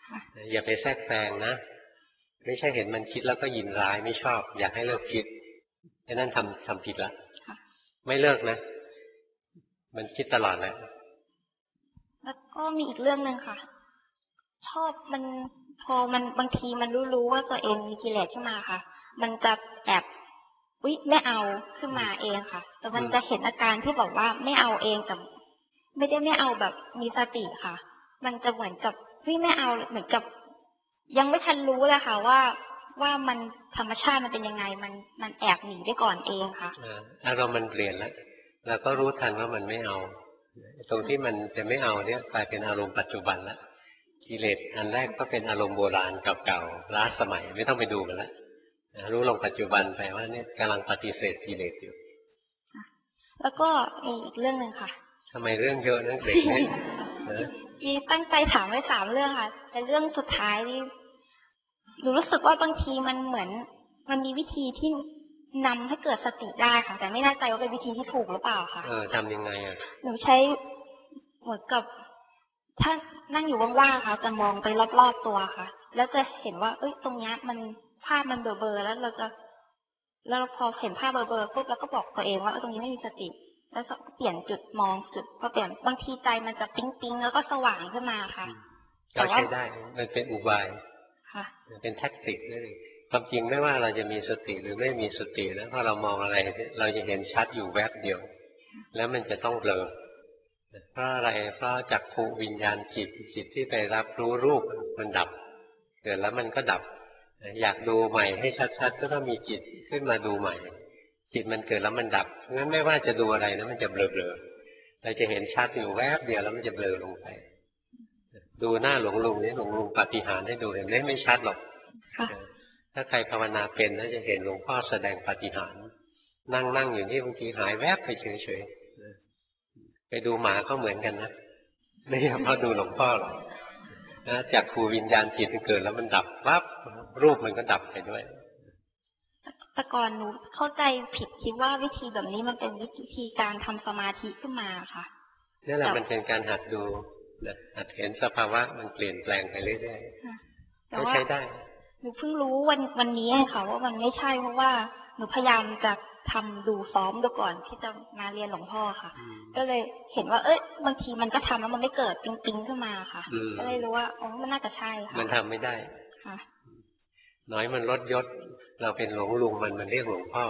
อย่าไปแทรกแซงนะไม่ใช่เห็นมันคิดแล้วก็ยินร้ายไม่ชอบอยากให้เลิกคิดไอ้นั่นทำทำผิดละไม่เลิกนะมันคิดตลอดแหละแล้วก็มีอีกเรื่องหนึ่งค่ะชอบมันพอมันบางทีมันรู้รู้ว่าตัวเองมีกิเลสขึ้นมาค่ะมันจะแอบอุ๊ยไม่เอาขึ้นมาเองค่ะแต่มันจะเห็นอาการที่บอกว่าไม่เอาเองแต่ไม่ได้ไม่เอาแบบมีสติค่ะมันจะเหมือนกับเฮ้ยไม่เอาเหมือนกับยังไม่ทันรู้เลยค่ะว่าว่ามันธรรมชาติมันเป็นยังไงมันมันแอบหนีได้ก่อนเองค่ะอารมณ์มันเปลี่ยนแล้วเราก็รู้ทันว่ามันไม่เอาตรงที่มันจะไม่เอาเนี่ยกลายเป็นอารมณ์ปัจจุบันแล้วกิเลสอันแรกก็เป็นอารมณ์โบราณเก่าๆล้าสมัยไม่ต้องไปดูมันแล้วรู้ลงปัจจุบันไปว่าเนี่ยกำลังปฏิเสธกิเลสอยู่แล้วก็อีกเรื่องหนึ่งค่ะทำไมเรื่องเยอะนะเด็กเนี่ยอีตั้งใจถามไว้สามเรื่องค่ะแต่เรื่องสุดท้ายนี่หนูรู้สึกว่าบางทีมันเหมือนมันมีวิธีที่นำให้เกิดสติได้ค่ะแต่ไม่แน่ใจว่าเป็นวิธีที่ถูกหรือเปล่าค่ะเออทำยังไงอ่ะหนูใช้เหมือนกับถ้านั่งอยู่ว่างๆค่ะจะมองไปรอบๆตัวค่ะแล้วจะเห็นว่าเอ้ยตรงนี้มันภาพมันเบลอๆแล้วเราจะแล้วพอเห็นภาพเบลอๆปุ๊บเราก็บอกตัวเองว่าตรงนี้ไม่มีสติแล้วก็เปลี่ยนจุดมองจุดพอเปลี่ยนบางทีใจมันจะปิ๊งปิ๊งแล้วก็สว่างขึ้นมาค่ะก็ใช้ได้มันเป็นอุบายค่ะเป็นแท็กติกนั่นเองความจริงไม่ว่าเราจะมีสติหรือไม่มีสตินะพอเรามองอะไรเราจะเห็นชัดอยู่แวบเดียวแล้วมันจะต้องเบลอเพราะอะไรเพราะจักขุวิญญาณจิตจิตที่ไปรับรู้รูปมันดับเกิดแล้วมันก็ดับอยากดูใหม่ให้ชัดๆก็ต้องมีจิตขึ้นมาดูใหม่จิตมันเกิดแล้วมันดับงั้นไม่ว่าจะดูอะไรนะมันจะเบลอๆเราจะเห็นชัดอยู่แวบเดียวแล้วมันจะเบลอลงไปดูหน้าหลวงลุงนี่หลวงลุงปาฏิหาริย์ให้ดูเห็นไหมไม่ชัดหรอกถ้าใครภาวนาเป็นน่าจะเห็นหลวงพ่อแสดงปาฏิหาริย์นั่งนั่งอยู่นี่บางทีหายแวบไปเฉยๆไปดูหมาก็เหมือนกันนะไม่ใช่เพราะดูหลวงพ่อหรอกนะจากครูวิญญาณจิตเกิดแล้วมันดับปั๊บรูปมันก็ดับไปด้วยแต่ก่อนหนูเข้าใจผิดคิดว่าวิธีแบบนี้มันเป็นวิธีการทำสมาธิขึ้นมาค่ะนี่แหละมันเป็นการหัดดูนะหัดเห็นสภาวะมันเปลี่ยนแปลงไปเรื่อยๆก็ใช้ได้หนูเพิ่งรู้วันวันนี้ค่ะว่ามันไม่ใช่เพราะว่าหนูพยายามจะทำดูซ้อมดูก่อนที่จะมาเรียนหลวงพ่อค่ะก็เลยเห็นว่าเอ้ยบางทีมันก็ทำแล้วมันไม่เกิดปิ๊งๆขึ้นมาค่ะก็เลยรู้ว่าอ๋อมันน่าจะใช่ค่ะมันทำไม่ได้ค่ะน้อยมันลดยศเราเป็นหลวงลุงมันมันเรียกหลวงพ่อ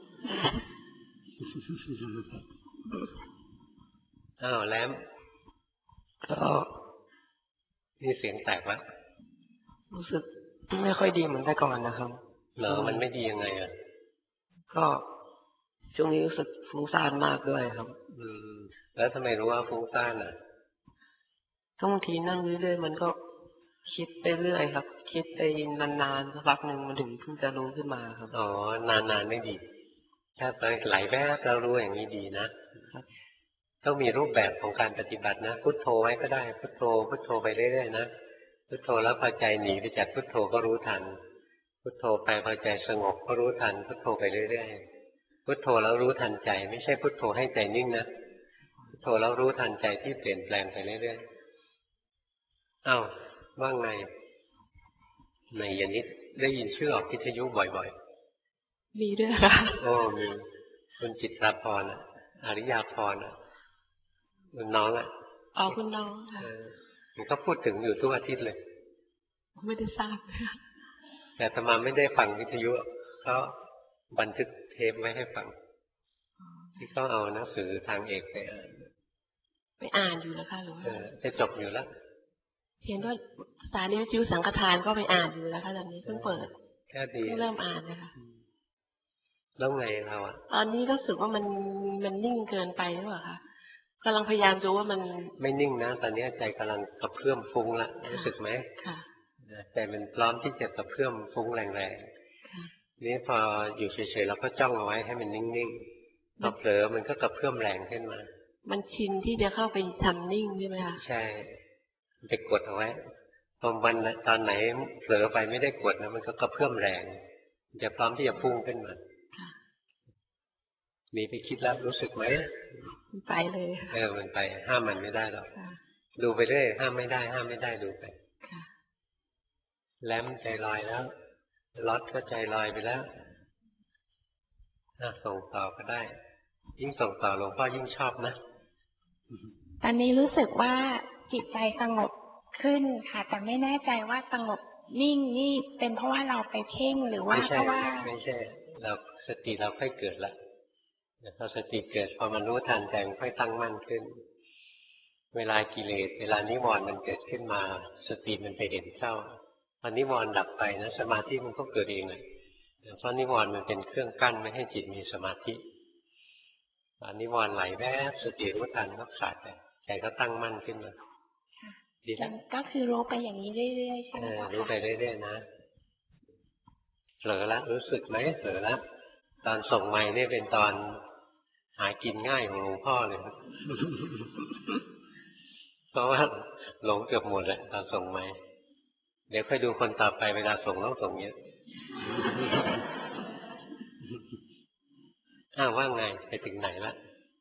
อ้าวแล้มก็นี่เสียงแตกละรู้สึกไม่ค่อยดีเหมือนแต่ก่อนนะครับเหรอมันไม่ดียังไงอ่ะก็ช่วงนี้รู้สึกฟุ้งซ่านมากด้วยครับอืมแล้วทำไมรู้ว่าฟุ้งซ่านอ่ะก็บางทีนั่งเรื่อยๆมันก็คิดไปเรื่อยครับคิดไปนานๆสักพักหนึ่งมันถึงเพิ่งจะรู้ขึ้นมาครับอ๋อนานๆไม่ดีถ้าไปไหลแวบเรารู้อย่างนี้ดีนะต้องมีรูปแบบของการปฏิบัตินะพุทโธไว้ก็ได้พุทโธพุทโธไปเรื่อยๆนะพุทโธแล้วพอใจหนีไปจากพุทโธก็รู้ทันพุทโธไปพอใจสงบก็รู้ทันพุทโธไปเรื่อยๆพุทโธแล้วรู้ทันใจไม่ใช่พุทโธให้ใจนิ่งนะพุทโธแล้วรู้ทันใจที่เปลี่ยนแปลงไปเรื่อยๆอ้าวว่างไงในอย่างนี้ได้ยินชื่อออกวิทยุบ่อยๆมีด้วยค่ะโอ้มีคุณจิตราพรอริยาพรคุณน้องอ่ะอ๋อคุณน้องค่ะมันก็พูดถึงอยู่ทุกอาทิตย์เลยไม่ได้ทราบแต่อาตมาไม่ได้ฟังวิทยุเขาบันทึกเทปไว้ให้ฟังที่เขาเอาหนังสือทางเอกไปอ่านไปอ่านอยู่นะคะหรือว่าจะจบอยู่แล้วเห็นว่าสารนิวจิวสังฆทานก็ไปอ่านอยู่แล้วค่ะตอนนี้เพิ่งเปิดแค่ดีเพิ่งเริ่มอ่านนะคะแล้วไงเราอ่ะตอนนี้รู้สึกว่ามันมันนิ่งเกินไปหรือเปล่าคะกำลังพยายามดูว่ามันไม่นิ่งนะตอนนี้ใจกำลังกระเพื่อมฟุ้งละรู้สึกไหมค่ะใจมันพร้อมที่จะกระเพื่อมฟุ้งแรงๆนี่พออยู่เฉยๆเราก็จ้องเอาไว้ให้มันนิ่งๆพอเผลอมันก็กระเพื่อมแรงขึ้นมามันชินที่จะเข้าไปทำนิ่งใช่ไหมคะใช่ไปกดเอาไว้พอวันตอนไหนเผลอไปไม่ได้กดนะมันก็กระเพื่อมแรงจะพร้อมที่จะพุ่งขึ้นมามีไปคิดแล้วรู้สึกไหมไปเลยเออมันไปห้ามมันไม่ได้หรอกดูไปเรื่อยห้ามไม่ได้ห้ามไม่ได้ดูไปแลมใจลอยแล้วล็อตก็ใจลอยไปแล้วส่งต่อก็ได้ยิ่งส่งต่อหลวงพ่อยิ่งชอบนะตอนนี้รู้สึกว่าจิตใจสงบขึ้นค่ะแต่ไม่แน่ใจว่าสงบนิ่งนี่เป็นเพราะว่าเราไปเพ่งหรือว่าเพราะว่าไม่ใช่เราสติเราค่อยเกิดละพอสติเกิดพอมันรู้ทันใจมันค่อยตั้งมั่นขึ้นเวลากิเลสเวลานิวรณ์มันเกิดขึ้นมาสติมันไปเห็นเข้าพอนิวรณ์ดับไปนะสมาธิมันก็เกิดเองเลยเพราะนิวรณ์มันเป็นเครื่องกั้นไม่ให้จิตมีสมาธิตอนนิวรณ์ไหลแวบสติรู้ทันก็ขาดไปใจก็ตั้งมั่นขึ้นมาดีแล้วก็คือรู้ไปอย่างนี้เรื่อยๆใช่ไหมคะรู้ไปเรื่อยๆนะเผลอแล้วรู้สึกไหมเผลอแล้วตอนส่งไม้นี่เป็นตอนหากินง่ายของหลวงพ่อเลยเพราะว่าหลงเกือบหมดเลยตอนส่งไม้เดี๋ยวค่อยดูคนต่อไปเวลาส่งต้องส่งเยอะอ้าวว่าไงไปถึงไหนละ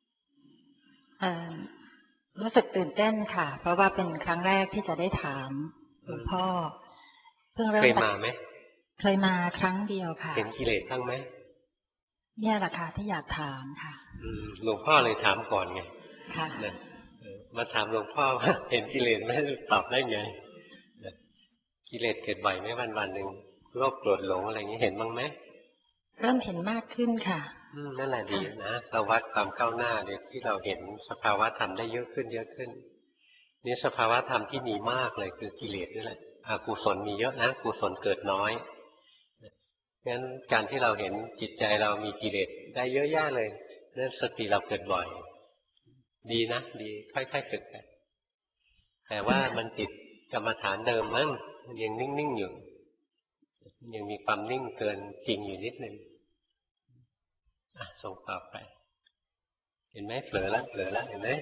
รู้สึกตื่นเต้นค่ะเพราะว่าเป็นครั้งแรกที่จะได้ถามหลวงพ่อเพิ่งเริ่มเคยมาไหมเคยมาครั้งเดียวค่ะเห็นกิเลสบ้างไหมเนี่ยแหละค่ะที่อยากถามค่ะหลวงพ่อเลยถามก่อนไงค่ะมาถามหลวงพ่อว่าเห็นกิเลสไหมตอบได้ไงกิเลสเกิดบ่อยไหมวันวันหนึ่งโลภโกรธหลงอะไรอย่างนี้เห็นบ้างไหมเริ่มเห็นมากขึ้นค่ะนั่นแหละดีนะเราวัดความก้าวหน้าเดี๋ยวที่เราเห็นสภาวะธรรมได้เยอะขึ้นเยอะขึ้นนี่สภาวะธรรมที่มีมากเลยคือกิเลสนี่แหละอกุศลมีเยอะนะกุศลเกิดน้อยงั้นการที่เราเห็นจิตใจเรามีกิเลสได้เยอะแยะเลยนั่นสติเราเกิดบ่อยดีนะดีค่อยๆฝึกไปแต่ว่ามันติดกรรมฐานเดิมมั้งมันยังนิ่งๆอยู่ยังมีความนิ่งเกินจริงอยู่นิดนึงอ่ะส่งต่อไปเห็นไหมเผลอแล้วเผลอแล้วเห็นไหม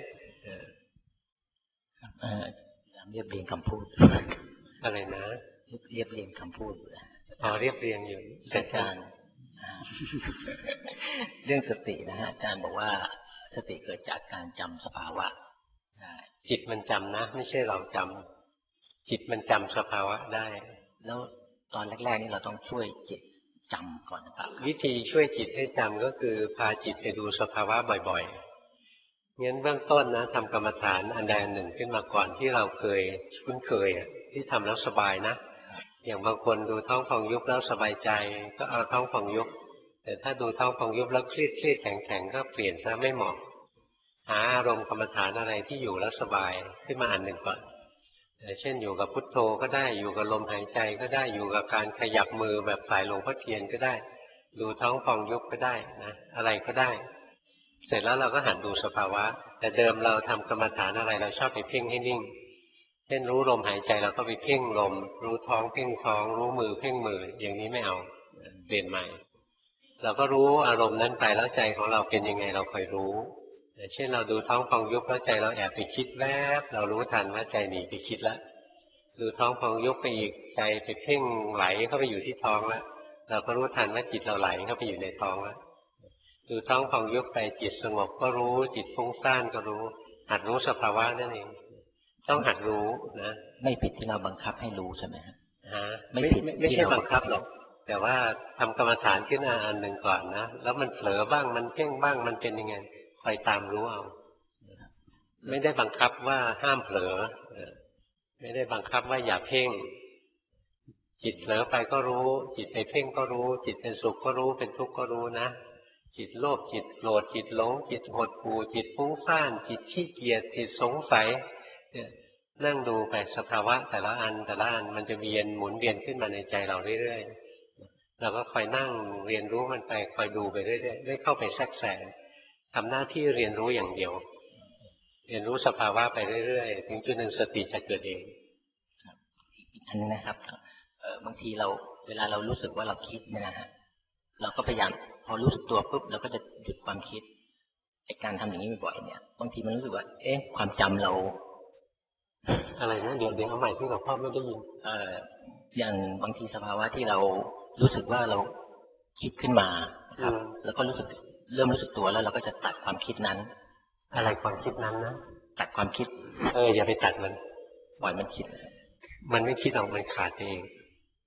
เออเรียบเรียงคำพูดอะไรนะเรียบเรียงคำพูดอ๋อเรียบเรียงอยู่อาจารย์เรื่องสตินะฮะอาจารย์บอกว่าสติเกิดจากการจำสภาวะจิตมันจำนะไม่ใช่เราจำจิตมันจำสภาวะได้แล้วตอนแรกๆนี่เราต้องช่วยจิตจำก่อนนะครับวิธีช่วยจิตให้จำก็คือพาจิตไปดูสภาวะบ่อยๆงั้นเบื้องต้นนะทำกรรมฐานอันใดอันหนึ่งขึ้นมาก่อนที่เราเคยคุ้นเคยที่ทำแล้วสบายนะอย่างบางคนดูท้องพองยุบแล้วสบายใจก็เอาท้องพองยุบแต่ถ้าดูท้องพองยุบแล้วเครียดเครียดแข็งแข็งก็เปลี่ยนซะไม่เหมาะหาอารมณ์กรรมฐานอะไรที่อยู่แล้วสบายขึ้นมาอันหนึ่งก่อนเช่นอยู่กับพุทโธก็ได้อยู่กับลมหายใจก็ได้อยู่กับการขยับมือแบบสายหลวงพ่อเทียนก็ได้ดูท้องพองยุบก็ได้นะอะไรก็ได้เสร็จแล้วเราก็หันดูสภาวะแต่เดิมเราทำกรรมฐานอะไรเราชอบไปเพ่งให้นิ่งเช่นรู้ลมหายใจเราก็ไปเพ่งลมรู้ท้องเพ่งท้องรู้มือเพ่งมืออย่างนี้ไม่เอาเปลี่ยนใหม่เราก็รู้อารมณ์นั้นไปแล้วใจของเราเป็นยังไงเราคอยรู้เช่นเราดูท้องพองยุบแล้วใจเราแอบไปคิดแวบเรารู้ทันว่าใจหนีไปคิดแล้วดูท้องพองยุบไปอีกใจไปเพ่งไหลเข้าไปอยู่ที่ท้องแล้วเราก็รู้ทันว่าจิตเราไหลเข้าไปอยู่ในท้องแล้วดูท้องพองยุบไปจิตสงบก็รู้จิตฟุ้งซ่านก็รู้หัดรู้สภาวะนั่นเองต้องหัดรู้นะไม่ผิดที่เราบังคับให้รู้ใช่ไหมฮะไม่ผิดไม่ใช่บังคับหรอกแต่ว่าทำกรรมฐานขึ้นมาอันหนึ่งก่อนนะแล้วมันเผลอบ้างมันเพ่งบ้างมันเป็นยังไงคอยตามรู้เอาไม่ได้บังคับว่าห้ามเผลอไม่ได้บังคับว่าอย่าเพ่งจิตเผลอไปก็รู้จิตไปเพ่งก็รู้จิตเป็นสุขก็รู้เป็นทุกข์ก็รู้นะจิตโลภจิตโกรธจิตหลงจิตหดหู่จิตฟุ้งซ่านจิตขี้เกียจจิตสงสัยนั่งดูไปสภาวะแต่ละอันแต่ละอันมันจะเวียนหมุนเวียนขึ้นมาในใจเราเรื่อยๆเราก็คอยนั่งเรียนรู้มันไปคอยดูไปเรื่อยๆไม่เข้าไปแทรกแซงทำหน้าที่เรียนรู้อย่างเดียวเรียนรู้สภาวะไปเรื่อยๆถึงจุดหนึ่งสติจะเกิดเองอันนี้นะครับบางทีเราเวลาเรารู้สึกว่าเราคิดเนี่ยนะฮะเราก็พยายามพอรู้สึกตัวปุ๊บเราก็จะหยุดความคิดไอ้การทำอย่างนี้บ่อยๆเนี่ยบางทีมันรู้สึกว่าเอ๊ะความจำเราอะไรนะเดี๋ยวเดี๋ยวเอาใหม่ที่เราพ่อไม่ได้ยินเอ่ออย่างบางทีสภาวะที่เรารู้สึกว่าเราคิดขึ้นมาครับแล้วก็รู้สึกเริ่มรู้สึกตัวแล้วเราก็จะตัดความคิดนั้นอะไรความคิดนั้นนะตัดความคิดเอออย่าไปตัดมันปล่อยมันคิดมันไม่คิดออกมันขาดเอง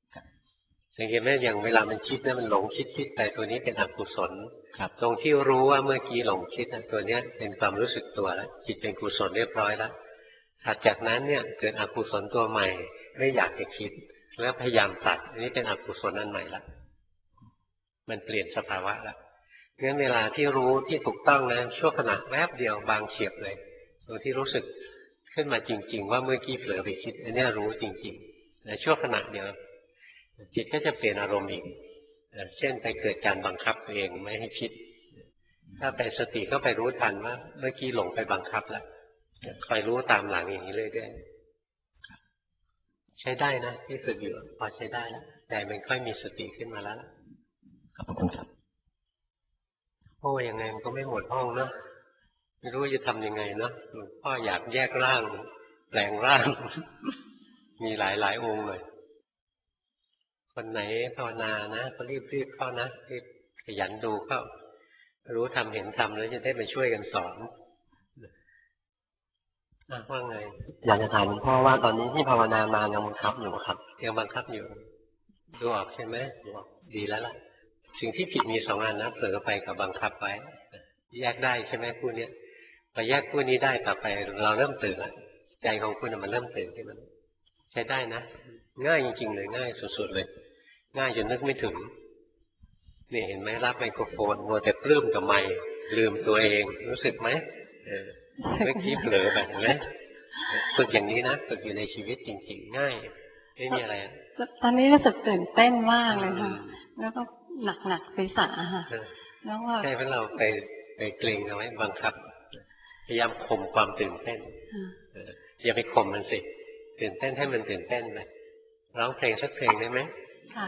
สังเกตไหมอย่างเวลามันคิดนะมันหลงคิดคิดไปตัวนี้เป็นอกุศลตรงที่รู้ว่าเมื่อกี้หลงคิดนะตัวนี้เป็นความรู้สึกตัวแล้วจิตเป็นกุศลเรียบร้อยแล้วถัดจากนั้นเนี่ยเกิดอกุศลตัวใหม่ไม่อยากจะคิดแล้วพยายามตัดอันนี้เป็นอกุศลอันใหม่ละมันเปลี่ยนสภาวะแล้วงั้นเวลาที่รู้ที่ถูกต้องนะชั่วขณะแวบเดียวบางเฉียบเลยตัวที่รู้สึกขึ้นมาจริงๆว่าเมื่อกี้เผลอไปคิดอันนี้รู้จริงๆแต่ชั่วขณะเดียวจิตก็จะเปลี่ยนอารมณ์อีกเช่นไปเกิดการบังคับตัวเองไม่ให้คิดถ้าไปสติก็ไปรู้ทันว่าเมื่อกี้หลงไปบังคับแล้วคอยรู้ตามหลังอย่างนี้เรื่อยๆใช้ได้นะที่ฝึกอยู่พอใช้ได้แล้วใจมันค่อยมีสติขึ้นมาแล้วขอบคุณครับโอ้ยังไงมันก็ไม่หมดห้องเนาะไม่รู้จะทำยังไงเนาะหลวงพ่ออยากแยกร่างแปลงร่าง มีหลายหลายองค์เลยคนไหนภาวนานะก็รีบๆเข้านะรีบขยันดูเข้ารู้ทำเห็นทำแล้วจะได้มาช่วยกันสอนว่าไงอยากจะถามหลวงพ่อว่าตอนนี้ที่ภาวนามายังบังคับอยู่ครับยังบังคับอยู่ดูออกใช่ไหมดูออกดีแล้วล่ะสิ่งที่ผิดมีสองอันนะเผลอไปกับบังคับไว้แยกได้ใช่ไหมคู่นี้พอแยกคู่นี้ได้ต่อไปเราเริ่มตื่นแล้วใจของคุณมันเริ่มตื่นขึ้นมาใช้ได้นะง่ายจริงๆเลยง่ายสุดๆเลยง่ายจนนึกไม่ถึงนี่เห็นไหมรับไมโครโฟนมัวแต่ปลื้มกับไมค์ลืมตัวเองรู้สึกไหมเออเมื่อกี้เผลอแบบนี้ฝึกอย่างนี้นะฝึกอยู่ในชีวิตจริงๆง่ายไม่มีอะไรตอนนี้รู้สึกตื่นเต้นมากเลยค่ะแล้วก็หนักหนักศีรษะค่ะแล้วว่าใช่เพราะเราไปไปเกรงเอาไว้บังคับพยายามข่มความตื่นเต้นอย่าไปข่มมันสิตื่นเต้นให้มันตื่นเต้นไปร้องเพลงสักเพลงได้ไหมค่ะ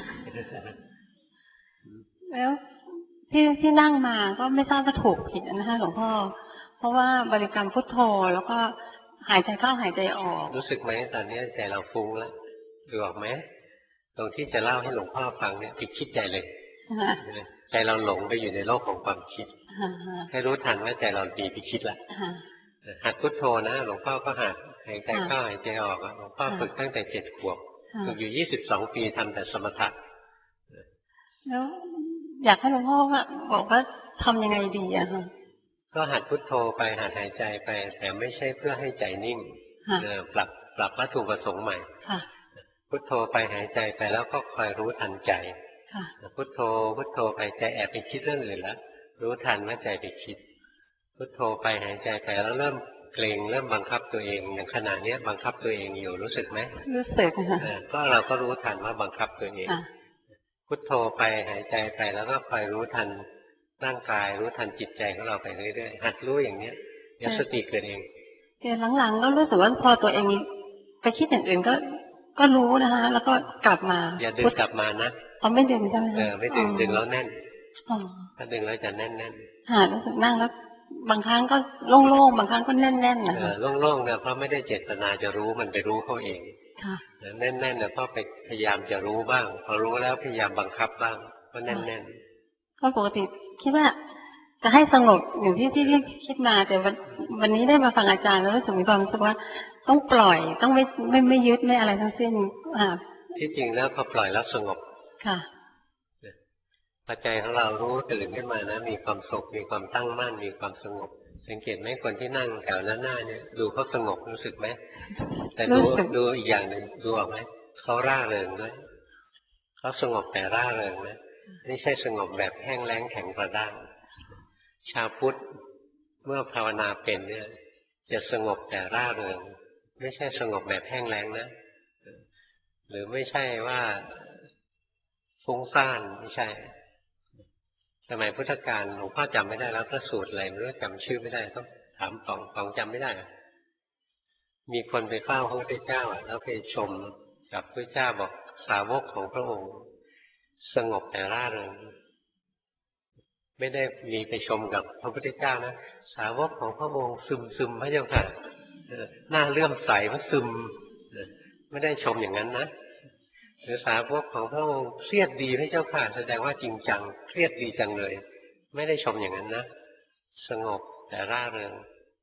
แล้วที่ที่นั่งมาก็ไม่ทราบว่าถูกผิดนะคะหลวงพ่อเพราะว่าบริกรรมพุทโธแล้วก็หายใจเข้าหายใจออกรู้สึกไหมตอนนี้ใจเราฟุ้งแล้วดูออกไหมตรงที่จะเล่าให้หลวงพ่อฟังเนี่ยติดคิดใจเลยใจเราหลงไปอยู่ในโลกของความคิดให้รู้ทันว่าใจเราดีไปคิดละหัดพุทโธนะหลวงพ่อก็หัดหายใจเข้าหายใจออกหลวงพ่อฝึกตั้งแต่เจ็ดขวบฝึกอยู่ยี่สิบสองปีทำแต่สมถะแล้วอยากให้หลวงพ่อว่าบอกว่าทำยังไงดีอะคะก็หัดพุทโธไปหัดหายใจไปแต่ไม่ใช่เพื่อให้ใจนิ่งปรับปรับวัตถุประสงค์ใหม่พุทโธไปหายใจไปแล้วก็คอยรู้ทันใจพุทโธพุทโธไปใจแอบไปคิดเรื่องอื่นแล้วรู้ทันว่าใจไปคิดพุทโธไปหายใจไปแล้วเริ่มเกรงเริ่มบังคับตัวเองอย่างขณะนี้บังคับตัวเองอยู่รู้สึกไหมรู้สึกค่ะก็เราก็รู้ทันว่าบังคับตัวเองพุทโธไปหายใจไปแล้วก็คอยรู้ทันร่างกายรู้ทันจิตใจของเราไปเรื่อยๆหัดรู้อย่างเนี้ยเดี๋ยวสติเกิดเองแต่หลังๆก็รู้สึกว่าพอตัวเองไปคิดอย่างอื่นก็ก็รู้นะคะแล้วก็กลับมาอย่าดึงกลับมานะอ๋อไม่ดึงใช่ไหมเออไม่ดึงดึงแล้วแน่นถ้าดึงแล้วจะแน่นแน่นค่ะรู้สึกนั่งแล้วบางครั้งก็โล่งๆบางครั้งก็แน่นๆนะคะโล่งๆเนี่ยเพราะไม่ได้เจตนาจะรู้มันไปรู้เขาเองค่ะแน่นๆเนี่ยเพราะไปพยายามจะรู้บ้างพอรู้แล้วพยายามบังคับบ้างก็แน่นๆก็ปกติคิดว่าจะให้สงบอย่างที่ที่คิดมาแต่วันวันนี้ได้มาฟังอาจารย์แล้วรู้สึกมีความรู้สึกว่าต้องปล่อยต้องไม่ไม่ไม่ยึดไม่อะไรทั้งสิ้นอ่าที่จริงแล้วพอปล่อยแล้วสงบค่ะปัจจัยของเรารู้ตื่นขึ้นมานะมีความสุขมีความตั้งมั่นมีความสงบสังเกตไหมคนที่นั่งแถวหน้าหน้าเนี่ยดูเขาสงบรู้สึกไหมแต่ดูดูอีกอย่างหนึ่งดูออกไหมเขาร่าเริงด้วยเขาสงบแต่ร่าเริงนะไม่ใช่สงบแบบแห้งแล้งแข็งกระด้างชาวพุทธเมื่อภาวนาเป็นเนี่ยจะสงบแต่ร่าเริงไม่ใช่สงบแบบแห้งแล้งนะหรือไม่ใช่ว่าฟุ้งซ่านไม่ใช่สมัยพุทธกาลหลวงพ่อจำไม่ได้แล้วพระสูตรอะไรไม่รู้จำชื่อไม่ได้ต้องถามปองปองจำไม่ได้มีคนไปเฝ้าพระพุทธเจ้าแล้วไปชมกับพระเจ้าบอกสาวกของพระองค์สงบแต่ร่าเริงไม่ได้มีไปชมกับพระพุทธเจ้านะสาวกของพระองค์ซึมซึมพระเจ้าค่ะหน้าเลื่อมใสมันซึมไม่ได้ชมอย่างนั้นนะหรือสาวกของพระองค์เครียดดีพระเจ้าค่ะแสดงว่าจริงจังเครียดดีจังเลยไม่ได้ชมอย่างนั้นนะสงบแต่ร่าเริง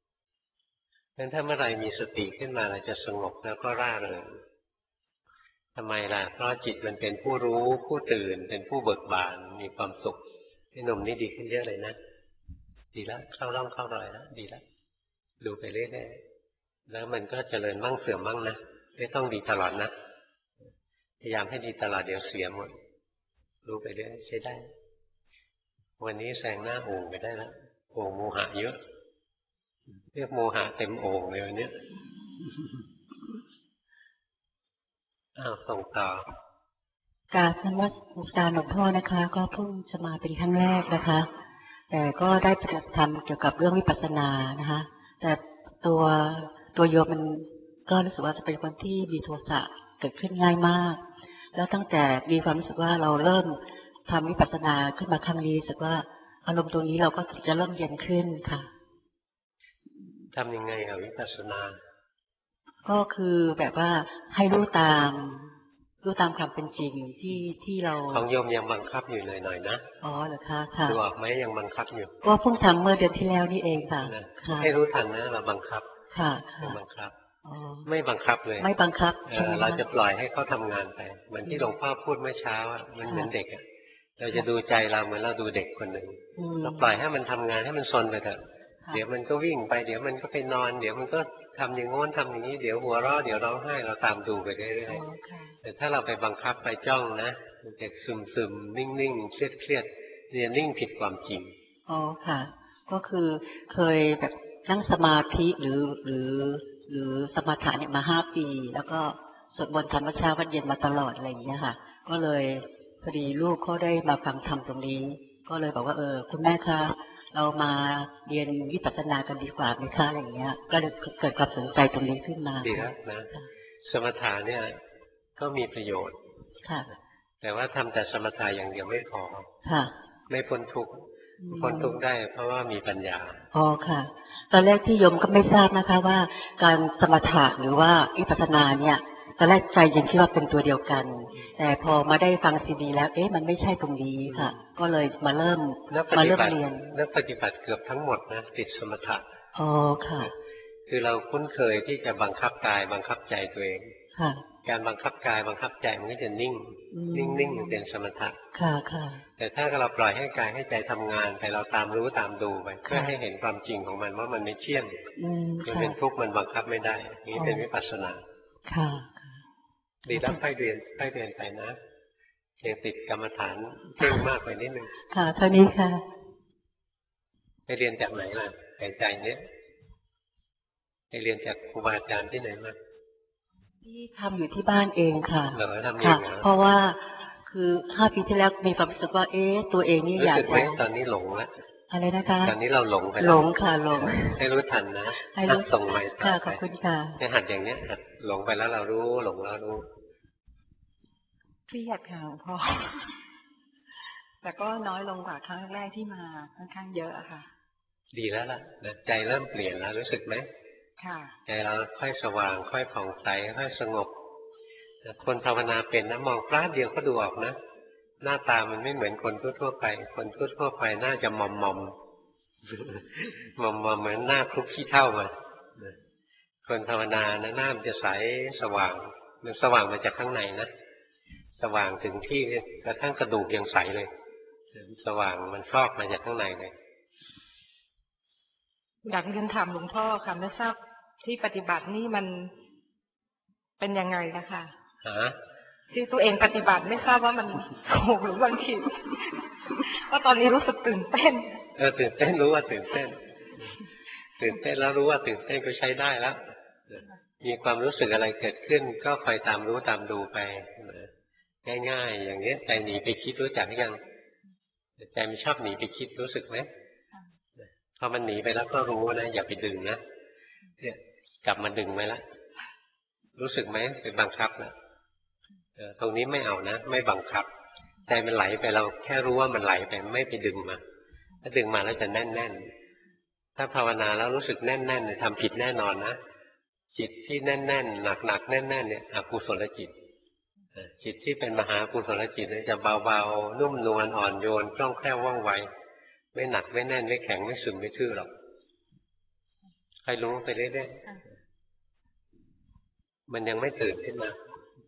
งั้นถ้าเมื่อไรมีสติขึ้นมาเราจะสงบแล้วก็ร่าเริงพทำไมล่ะเพราะจิตมันเป็นผู้รู้ผู้ตื่นเป็นผู้เบิกบานมีความสุขไอ้หนุ่มนี่ดีขึ้นเยอะเลยนะดีแล้วเข้าร่องเข้ารอยแล้วดีแล้วดูไปเรื่อยๆแล้วมันก็เจริญมั่งเสื่อมมั่งนะไม่ต้องดีตลอดนะพยายามให้ดีตลอดเดี๋ยวเสียหมดรู้ไปเรื่อยใช้ได้วันนี้แซงหน้าโอ่งไปได้แล้วโอ่งโมหะเยอะเรียกโมหะเต็มโอ่งเลยวันนี้อ้าวส่งต่อกราบนมัสการหลวงพ่อนะคะ ก็เพิ่งจะมาเป็นครั้งแรกนะคะ แต่ก็ได้ปฏิบัติธรรมเกี่ยวกับเรื่องวิปัสสนานะคะแต่ตัวตัวโยมมันก็รู้สึกว่าจะเป็นคนที่มีโทสะเกิดขึ้นง่ายมากแล้วตั้งแต่มีความรู้สึกว่าเราเริ่มทำวิปัสสนาขึ้นมาครั้งนี้รู้สึกว่าอารมณ์ตรงนี้เราก็จะเริ่มเย็นขึ้นค่ะทำยังไงอะวิปัสสนาก็คือแบบว่าให้รู้ตามรู้ตามความเป็นจริงที่ที่เราของโยมยังบังคับอยู่หน่อยๆนะอ๋อเหรอคะค่ะดูออกไหมยังบังคับอยู่ก็เพิ่งทำเมื่อเดือนที่แล้วนี่เองค่ะให้รู้ทันนะเราบังคับค่ะบังคับไม่บังคับเลยไม่บังคับเราจะปล่อยให้เขาทำงานไปเหมือนที่หลวงพ่อพูดเมื่อเช้าอ่ะมันเหมือนเด็กอ่ะเราจะดูใจเราเหมือนเราดูเด็กคนหนึ่งเราปล่อยให้มันทำงานให้มันซนไปเถอะเดี๋ยวมันก็วิ่งไปเดี๋ยวมันก็ไปนอนเดี๋ยวมันก็ทำอย่างโน้นทำอย่างนี้เดี๋ยวหัวเราะเดี๋ยวร้องไห้เราตามดูไปเรื่อยๆแต่ถ้าเราไปบังคับไปจ้องนะมันจะซึมซึมนิ่งนิ่งเครียดเครียดเนี่ยนิ่งผิดความจริงอ๋อค่ะก็คือเคยแบบนั่งสมาธิหรือหรือหรือสมถะเนี่ยมาห้าปีแล้วก็สวดมนต์ธรรมเช้าวันเย็นมาตลอดอะไรอย่างเงี้ยค่ะก็เลยพอดีลูกเขาได้มาฟังธรรมตรงนี้ก็เลยบอกว่าเออคุณแม่คะเรามาเรียนวิปัสสนากันดีกว่าไหมคะอะไรอย่างเงี้ยก็เลยเกิดความสนใจตรงนี้ขึ้นมาดีแล้วนะสมถะเนี่ยก็มีประโยชน์ค่ะแต่ว่าทำแต่สมถะอย่างเดียวไม่พอค่ะไม่พ้นทุกข์พ้นทุกข์ได้เพราะว่ามีปัญญาอ๋อค่ะตอนแรกที่โยมก็ไม่ทราบนะคะว่าการสมถะหรือว่าวิปัสสนาเนี่ยตอนแรกใจยังคิดว่าเป็นตัวเดียวกันแต่พอมาได้ฟังซีดีแล้วเอ๊ะมันไม่ใช่ตรงนี้ค่ะก็เลยมาเริ่มมาเริ่มเรียนนักปฏิบัติเกือบทั้งหมดนะติดสมถะอ๋อค่ะคือเราคุ้นเคยที่จะบังคับกายบังคับใจตัวเองค่ะการบังคับกายบังคับใจมันก็จะนิ่งนิ่งนิ่งเป็นสมถะค่ะค่ะแต่ถ้าเราปล่อยให้กายให้ใจทำงานไปเราตามรู้ตามดูไปเพื่อให้เห็นความจริงของมันว่ามันไม่เที่ยงมันเป็นทุกข์มันบังคับไม่ได้นี่เป็นวิปัสสนาค่ะดีแล้วค่อยเรียนค่อยเรียนไปนะเพียงติดกรรมฐานเก่งมากไปนิดนึงค่ะเท่านี้ค่ะไปเรียนจากไหนล่ะหายใจเนี้ยไปเรียนจากครูบาอาจารย์ที่ไหนมาที่ทำอยู่ที่บ้านเองค่ะเหรอทำเองเหรอเพราะว่าคือห้าปีที่แล้วมีความรู้สึกว่าเอ๊ะตัวเองนี่อยากรู้สึกไหมตอนนี้หลงแล้วอะไรนะคะตอนนี้เราหลงไปหลงค่ะหลงให้รู้ทันนะให้รู้ส่งไปค่ะขอบคุณค่ะให้หัดอย่างเนี้ยหัดหลงไปแล้วเรารู้หลงแล้วรู้เครียดค่ะพ่อแต่ก็น้อยลงกว่าครั้งแรกที่มาค่อนข้างเยอะอะค่ะดีแล้วล่ะใจเริ่มเปลี่ยนแล้วรู้สึกไหมค่ะใจเราค่อยสว่างค่อยผ่องใสค่อยสงบคนภาวนาเป็นนะมองพลาดเดียวก็ดูออกนะหน้าตามันไม่เหมือนคนทั่วๆไปคนทั่วๆไปน่าจะมอมมอมมอมมอมเหมือนหน้าคลุกขี้เถ้ามาคนภาวนานะหน้ามันจะใสสว่างมันสว่างมาจากข้างในนะสว่างถึงที่กระทั่งกระดูกยังใสเลยสว่างมันฟอกมาจากข้างในเลยอยากเรียนถามหลวงพ่อค่ะไม่ทราบที่ปฏิบัตินี่มันเป็นยังไงนะคะฮะที่ตัวเองปฏิบัติไม่ทราบว่ามันถูกหรือบางทีว่าตอนนี้รู้สึกตื่นเต้นเออตื่นเต้นรู้ว่าตื่นเต้นตื่นเต้นแล้วรู้ว่าตื่นเต้นก็ใช้ได้แล้วมีความรู้สึกอะไรเกิดขึ้นก็คอยตามรู้ตามดูไปง่ายๆอย่างนี้ใจหนีไปคิดรู้จักหรือยังใจมันชอบหนีไปคิดรู้สึกไหมพอมันหนีไปแล้วก็รู้นะอย่าไปดึงนะเนี่ยกลับมาดึงไว้แล้วรู้สึกไหมไปบังคับนะตรงนี้ไม่เอานะไม่บังคับใจมันไหลไปเราแค่รู้ว่ามันไหลไปไม่ไปดึงมาถ้าดึงมาแล้วจะแน่นๆถ้าภาวนาแล้วรู้สึกแน่นๆทำผิดแน่นอนนะจิตที่แน่นๆหนักๆแน่นๆเนี่ยอกุศลจิตจิตที่เป็นมหากุศลจิตเนี่ยจะเบาๆนุ่มนวลอ่อนโยนคล่องแคล่วว่องไวไม่หนักไม่แน่นไม่แข็งไม่ซึมไม่ทื่อหรอกใครรู้ไปเรื่อยๆมันยังไม่ตื่นขึ้นมา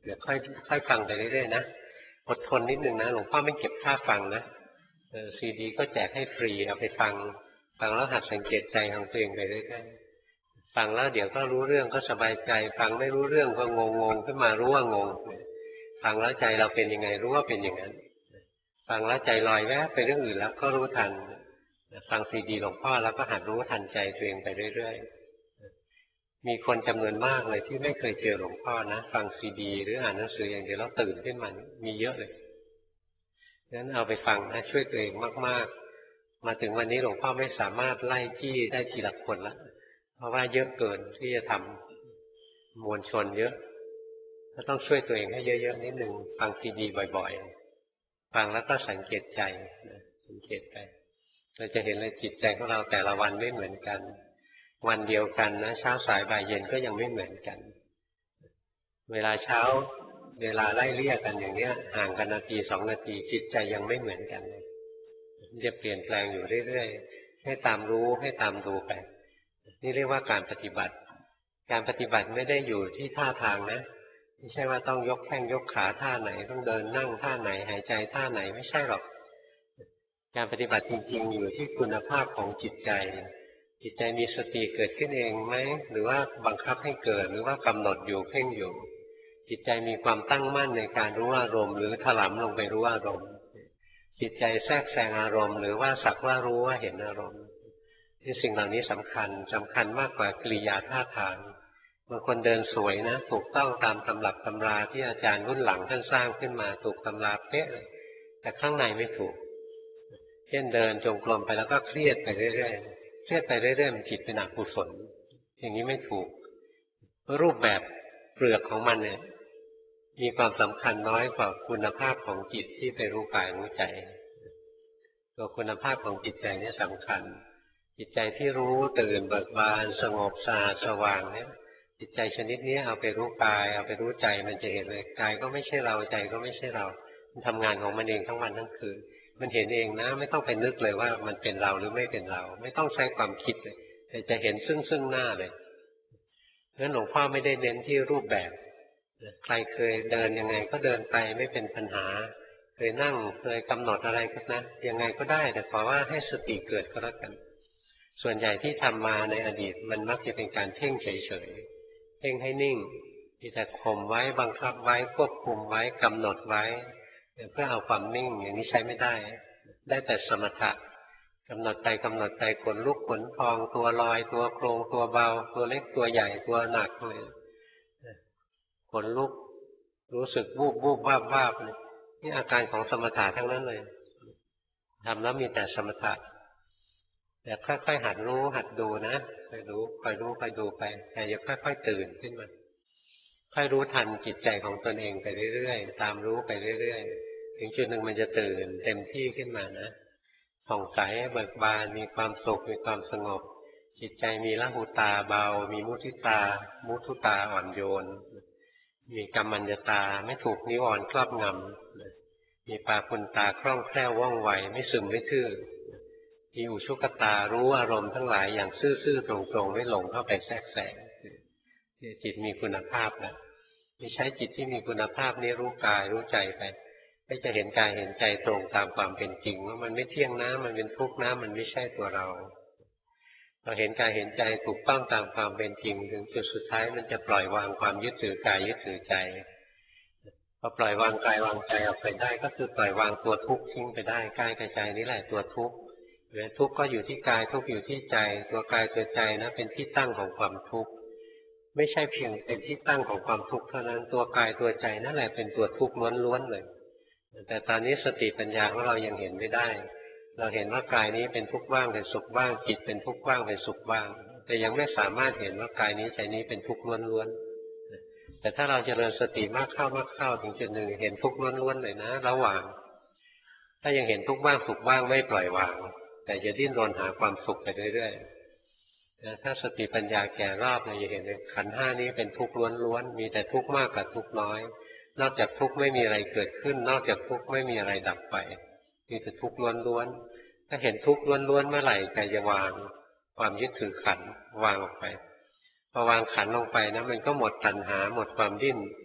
เดี๋ยวค่อยค่อยฟังไปเรื่อยๆนะอดทนนิดนึงนะหลวงพ่อไม่เก็บค่าฟังนะเออซีดีก็แจกให้ฟรีเอาไปฟังฟังแล้วหัดสังเกตใจของตัวเองไปเรื่อยๆฟังแล้วเดี๋ยวก็รู้เรื่องก็สบายใจฟังไม่รู้เรื่องก็งงงขึ้นมารู้ว่างงฟังแล้วใจเราเป็นยังไงรู้ว่าเป็นอย่างนั้นฟังแล้วใจลอยแวบไปเรื่องอื่นแล้วก็รู้ทันฟังซีดีหลวงพ่อแล้วก็หัดรู้ทันใจตัวเองไปเรื่อยๆมีคนจำนวนมากเลยที่ไม่เคยเจอหลวงพ่อนะฟังซีดีหรืออ่านหนังสืออย่างเดียวแล้วตื่นขึ้นมามีเยอะเลยงั้นเอาไปฟังนะช่วยตัวเองมากๆมาถึงวันนี้หลวงพ่อไม่สามารถไล่จี้ได้ทีละคนละเพราะว่าเยอะเกินที่จะทำมวลชนเยอะก็ต้องช่วยตัวเองให้เยอะๆนิดนึงฟังซีดีบ่อยๆฟังแล้วก็สังเกตใจสังเกตไปเราจะเห็นเลยจิตใจของเราแต่ละวันไม่เหมือนกันวันเดียวกันนะเช้าสายบ่ายเย็นก็ยังไม่เหมือนกันเวลาเช้าเวลาไล่เลี่ยกันอย่างเนี้ยห่างกันนาทีสองนาทีจิตใจยังไม่เหมือนกันเลยจะเปลี่ยนแปลงอยู่เรื่อยๆให้ตามรู้ให้ตามดูไปนี่เรียกว่าการปฏิบัติการปฏิบัติไม่ได้อยู่ที่ท่าทางนะไม่ใช่ว่าต้องยกแข้งยกขาท่าไหนต้องเดินนั่งท่าไหนหายใจท่าไหนไม่ใช่หรอกการปฏิบัติจริงๆอยู่ที่คุณภาพของจิตใจจิตใจมีสติเกิดขึ้นเองไหมหรือว่าบังคับให้เกิดหรือว่ากำหนดอยู่เพ่งอยู่จิตใจมีความตั้งมั่นในการรู้อารมณ์หรือถลำลงไปรู้อารมณ์จิตใจแทรกแซงอารมณ์หรือว่าสักว่ารู้ว่าเห็นอารมณ์ที่สิ่งเหล่านี้สำคัญสำคัญมากกว่ากริยาท่าทางบางคนเดินสวยนะถูกต้องตามตำรับตำราที่อาจารย์รุ่นหลังท่านสร้างขึ้นมาถูกตำราเป๊ะเลยแต่ข้างในไม่ถูกเช่นเดินจงกรมไปแล้วก็เครียดไปเรื่อยๆเครียดไปเรื่อยๆมันจิตเป็นอกุศลอย่างนี้ไม่ถูกรูปแบบเปลือกของมันเนี่ยมีความสำคัญน้อยกว่าคุณภาพของจิตที่ไปรู้กายรู้ใจตัวคุณภาพของจิตใจนี่สำคัญจิตใจที่รู้ตื่นเบิกบานสงบสะอาดสว่างเนี่ยจิตใจชนิดนี้เอาไปรู้กายเอาไปรู้ใจมันจะเห็นเลยกายก็ไม่ใช่เราใจก็ไม่ใช่เรามันทำงานของมันเองทั้งวันทั้งคืนมันเห็นเองนะไม่ต้องไปนึกเลยว่ามันเป็นเราหรือไม่เป็นเราไม่ต้องใช้ความคิดเลยแต่จะเห็นซึ่งซึ่งหน้าเลยงั้นหลวงพ่อไม่ได้เน้นที่รูปแบบใครเคยเดินยังไงก็เดินไปไม่เป็นปัญหาเคยนั่งเคยกำหนดอะไรก็นะยังไงก็ได้แต่ขอว่าให้สติเกิดก็แล้วกันส่วนใหญ่ที่ทำมาในอดีตมันมักจะเป็นการเพ่งเฉยๆเพ่งให้นิ่งมีแต่ข่มไว้บังคับไว้ควบคุมไว้กำหนดไว้เพื่อเอาความนิ่งอย่างนี้ใช้ไม่ได้ได้แต่สมถะกำหนดไปกำหนดไปขนลุกขนพองตัวลอยตัวโครงตัวเบาตัวเล็กตัวใหญ่ตัวหนักเลยขนลุกรู้สึกวูบวูบวาบวาบนี่อาการของสมถะทั้งนั้นเลยทำแล้วมีแต่สมถะแต่ค่อยๆหัดรู้หัดดูนะค่อยรู้ค่อยรู้ค่อยดูไปแต่อย่าค่อยๆตื่นขึ้นมาค่อยรู้ทันจิตใจของตนเองไปเรื่อยๆตามรู้ไปเรื่อยๆถึงจุดหนึ่งมันจะตื่นเต็มที่ขึ้นมานะผ่องใสเบิกบานมีความสุขมีความสงบจิตใจมีละหุตาเบามีมุทิตามุทุตาอ่อนโยนมีกัมมัญญตาไม่ถูกนิวรณ์ครอบงำมีปาปุณตาคล่องแคล่วว่องไวไม่ซึมไม่ทื่อมีอุชุกตารู้อารมณ์ทั้งหลายอย่างซื่อๆตรงๆไม่หลงเข้าไปแทรกแซงจิตมีคุณภาพนะมีใช้จิตที่มีคุณภาพนี้รู้กายรู้ใจไปก็จะเห็นกายเห็นใจตรงตามความเป็นจริงว่ามันไม่เที่ยงนะมันเป็นทุกข์นะมันไม่ใช่ตัวเราเราเห็นกายเห็นใจถูกต้องตามความเป็นจริงถึงจุดสุดท้ายมันจะปล่อยวางความยึดถือกายยึดถือใจพอปล่อยวางกายวางใจออกไปได้ก็คือปล่อยวางตัวทุกข์ทิ้งไปได้กายกับใจนี่แหละตัวทุกข์ทุกข์ก็อยู่ที่กายทุกข์อยู่ที่ใจตัวกายตัวใจนะเป็นที่ตั้งของความทุกข์ไม่ใช่เพียงเป็นที่ตั้งของความทุกข์เท่านั้นตัวกายตัวใจนั่นแหละเป็นตัวทุกข์ล้วนๆเลยแต่ตอนนี้สติปัญญาของเรายังเห็นไม่ได้เราเห็นว่ากายนี้เป็นทุกข์บ้างเป็นสุขบ้างจิตเป็นทุกข์บ้างเป็นสุขบ้างแต่ยังไม่สามารถเห็นว่ากายนี้ใจนี้เป็นทุกข์ล้วนๆแต่ถ้าเราเจริญสติมากเข้ามากเข้าถึงจุดหนึ่งเห็นทุกข์ล้วนๆเลยนะระหว่างถ้ายังเห็นทุกข์บ้างสุขบ้างไม่ปล่อยวางแต่จะดิ้นรนหาความสุขไปเรื่อยๆถ้าสติปัญญาแก่รอบเราจะเห็นเลยขันธ์ห้านี้เป็นทุกข์ล้วนๆมีแต่ทุกข์มากกับทุกข์น้อยนอกจากทุกข์ไม่มีอะไรเกิดขึ้นนอกจากทุกข์ไม่มีอะไรดับไปมีแต่ทุกข์ล้วนๆถ้าเห็นทุกข์ล้วนๆเมื่อไหร่ใจจะวางความยึดถือขันธ์วางออกไปพอวางขันธ์ลงไปนะมันก็หมดตัณหาหมดความดิ้น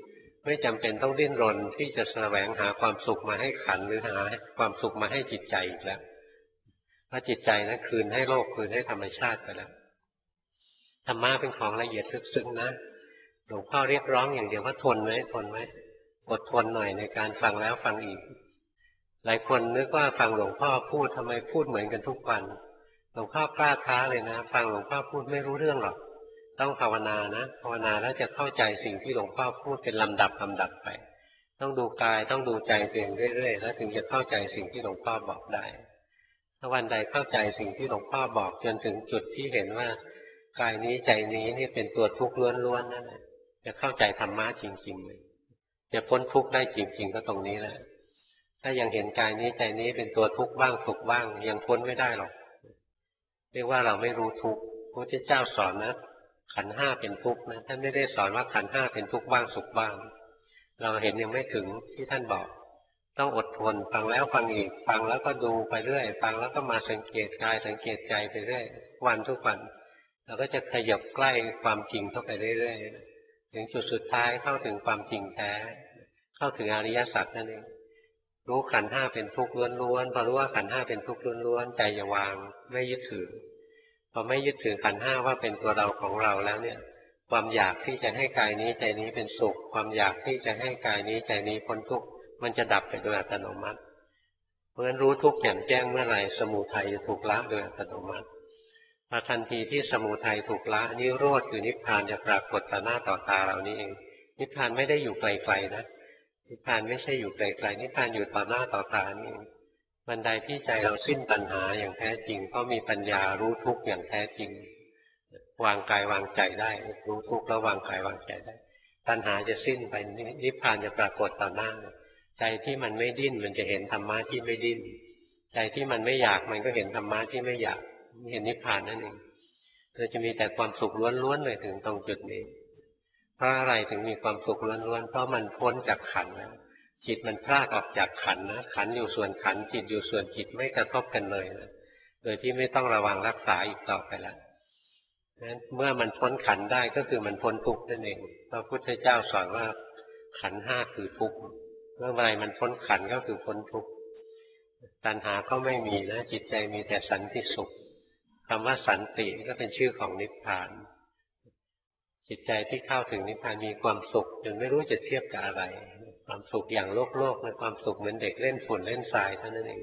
ไม่จำเป็นต้องดิ้นรนที่จะแสวงหาความสุขมาให้ขันธ์หรือหาความสุขมาให้จิตใจอีกแล้วเพราะจิตใจนั้นคืนให้โลกคืนให้ธรรมชาติไปแล้วธรรมะเป็นของละเอียดลึกซึ้งนะหลวงพ่อเรียกร้องอย่างเดียวว่าทนไว้ทนไว้อดทนหน่อยในการฟังแล้วฟังอีกหลายคนนึกว่าฟังหลวงพ่อพูดทำไมพูดเหมือนกันทุกวันหลวงพ่อกล้าท้าเลยนะฟังหลวงพ่อพูดไม่รู้เรื่องหรอกต้องภาวนานะภาวนาแล้วจะเข้าใจสิ่งที่หลวงพ่อพูดเป็นลำดับลำดับไปต้องดูกายต้องดูใจตัวเองเรื่อยๆแล้วถึงจะเข้าใจสิ่งที่หลวงพ่อบอกได้ถ้าวันใดเข้าใจสิ่งที่หลวงพ่อบอกจนถึงจุดที่เห็นว่ากายนี้ใจนี้นี่เป็นตัวทุกข์ล้วนๆนั่นแหละจะเข้าใจธรรมะจริงๆเลยจะพ้นทุกข์ได้จริงๆก็ตรงนี้แหละถ้ายังเห็นกายนี้ใจนี้เป็นตัวทุกข์บ้างสุขบ้างยังพ้นไม่ได้หรอกเรียกว่าเราไม่รู้ทุกข์พระพุทธเจ้าสอนนะขันธ์ห้าเป็นทุกข์นะท่านไม่ได้สอนว่าขันธ์ห้าเป็นทุกข์บ้างสุขบ้างเราเห็นยังไม่ถึงที่ท่านบอกต้องอดทนฟังแล้วฟังอีกฟังแล้วก็ดูไปเรื่อยฟังแล้วก็มาสังเกตกายสังเกตใจไปเรื่อยวันทุกวันเราก็จะขยับใกล้ความจริงเข้าไปเรื่อยๆถึงจุดสุดท้ายเข้าถึงความจริงแท้เข้าถึงอริยสัจนั่นเองรู้ขันธ์ห้าเป็นทุกข์ล้วนๆพอรู้ว่าขันธ์ห้าเป็นทุกข์ล้วนๆใจอย่าวางไม่ยึดถือพอไม่ยึดถือขันธ์ห้าว่าเป็นตัวเราของเราแล้วเนี่ยความอยากที่จะให้กายนี้ใจนี้เป็นสุขความอยากที่จะให้กายนี้ใจนี้พ้นทุกข์มันจะดับไปโดยอัตโนมัติเพราะฉะนั้นรู้ทุกข์แจ่มแจ้งเมื่อไหร่สมุทัยจะถูกละโดยอัตโนมัติพอทันทีที่สมุทัยถูกละนิโรธคือนิพพานจะปรากฏต่อหน้าต่อตาเรานี่เองนิพพานไม่ได้อยู่ไกลๆนะนิพพานไม่ใช่อยู่ไกลๆนิพพานอยู่ต่อหน้าต่อตานี่เองวันใดที่ใจเราสิ้นตัณหาอย่างแท้จริงก็มีปัญญารู้ทุกข์อย่างแท้จริงวางกายวางใจได้รู้ทุกข์แล้ววางกายวางใจได้ตัณหาจะสิ้นไปนิพพานจะปรากฏต่อหน้าใจที่มันไม่ดิ้นมันจะเห็นธรรมะที่ไม่ดิ้นใจที่มันไม่อยากมันก็เห็นธรรมะที่ไม่อยากเห็นนิพพานนั่นเองเราจะมีแต่ความสุขล้วนๆเลยถึงตรงจุดนี้เพราะอะไรถึงมีความสุขล้วนๆเพราะมันพ้นจากขันธ์แล้วจิตมันพลากออกจากขันธ์นะขันธ์อยู่ส่วนขันธ์จิตอยู่ส่วนจิตไม่กระทบกันเลยนะโดยที่ไม่ต้องระวังรักษาอีกต่อไปแล้วนั้นเมื่อมันพ้นขันธ์ได้ก็คือมันพ้นทุกข์นั่นเองพระพุทธเจ้าสอนว่าขันธ์ห้าคือทุกข์เมื่อไรมันพ้นขันธ์ก็คือพ้นทุกข์ตัณหาก็ไม่มีนะจิตใจมีแต่สันติสุขคำว่าสันติก็เป็นชื่อของนิพพานจิตใจที่เข้าถึงนิพพานมีความสุขจนไม่รู้จะเทียบกับอะไรความสุขอย่างโลกโลกในความสุขเหมือนเด็กเล่นฝุ่นเล่นทรายเท่านั้นเอง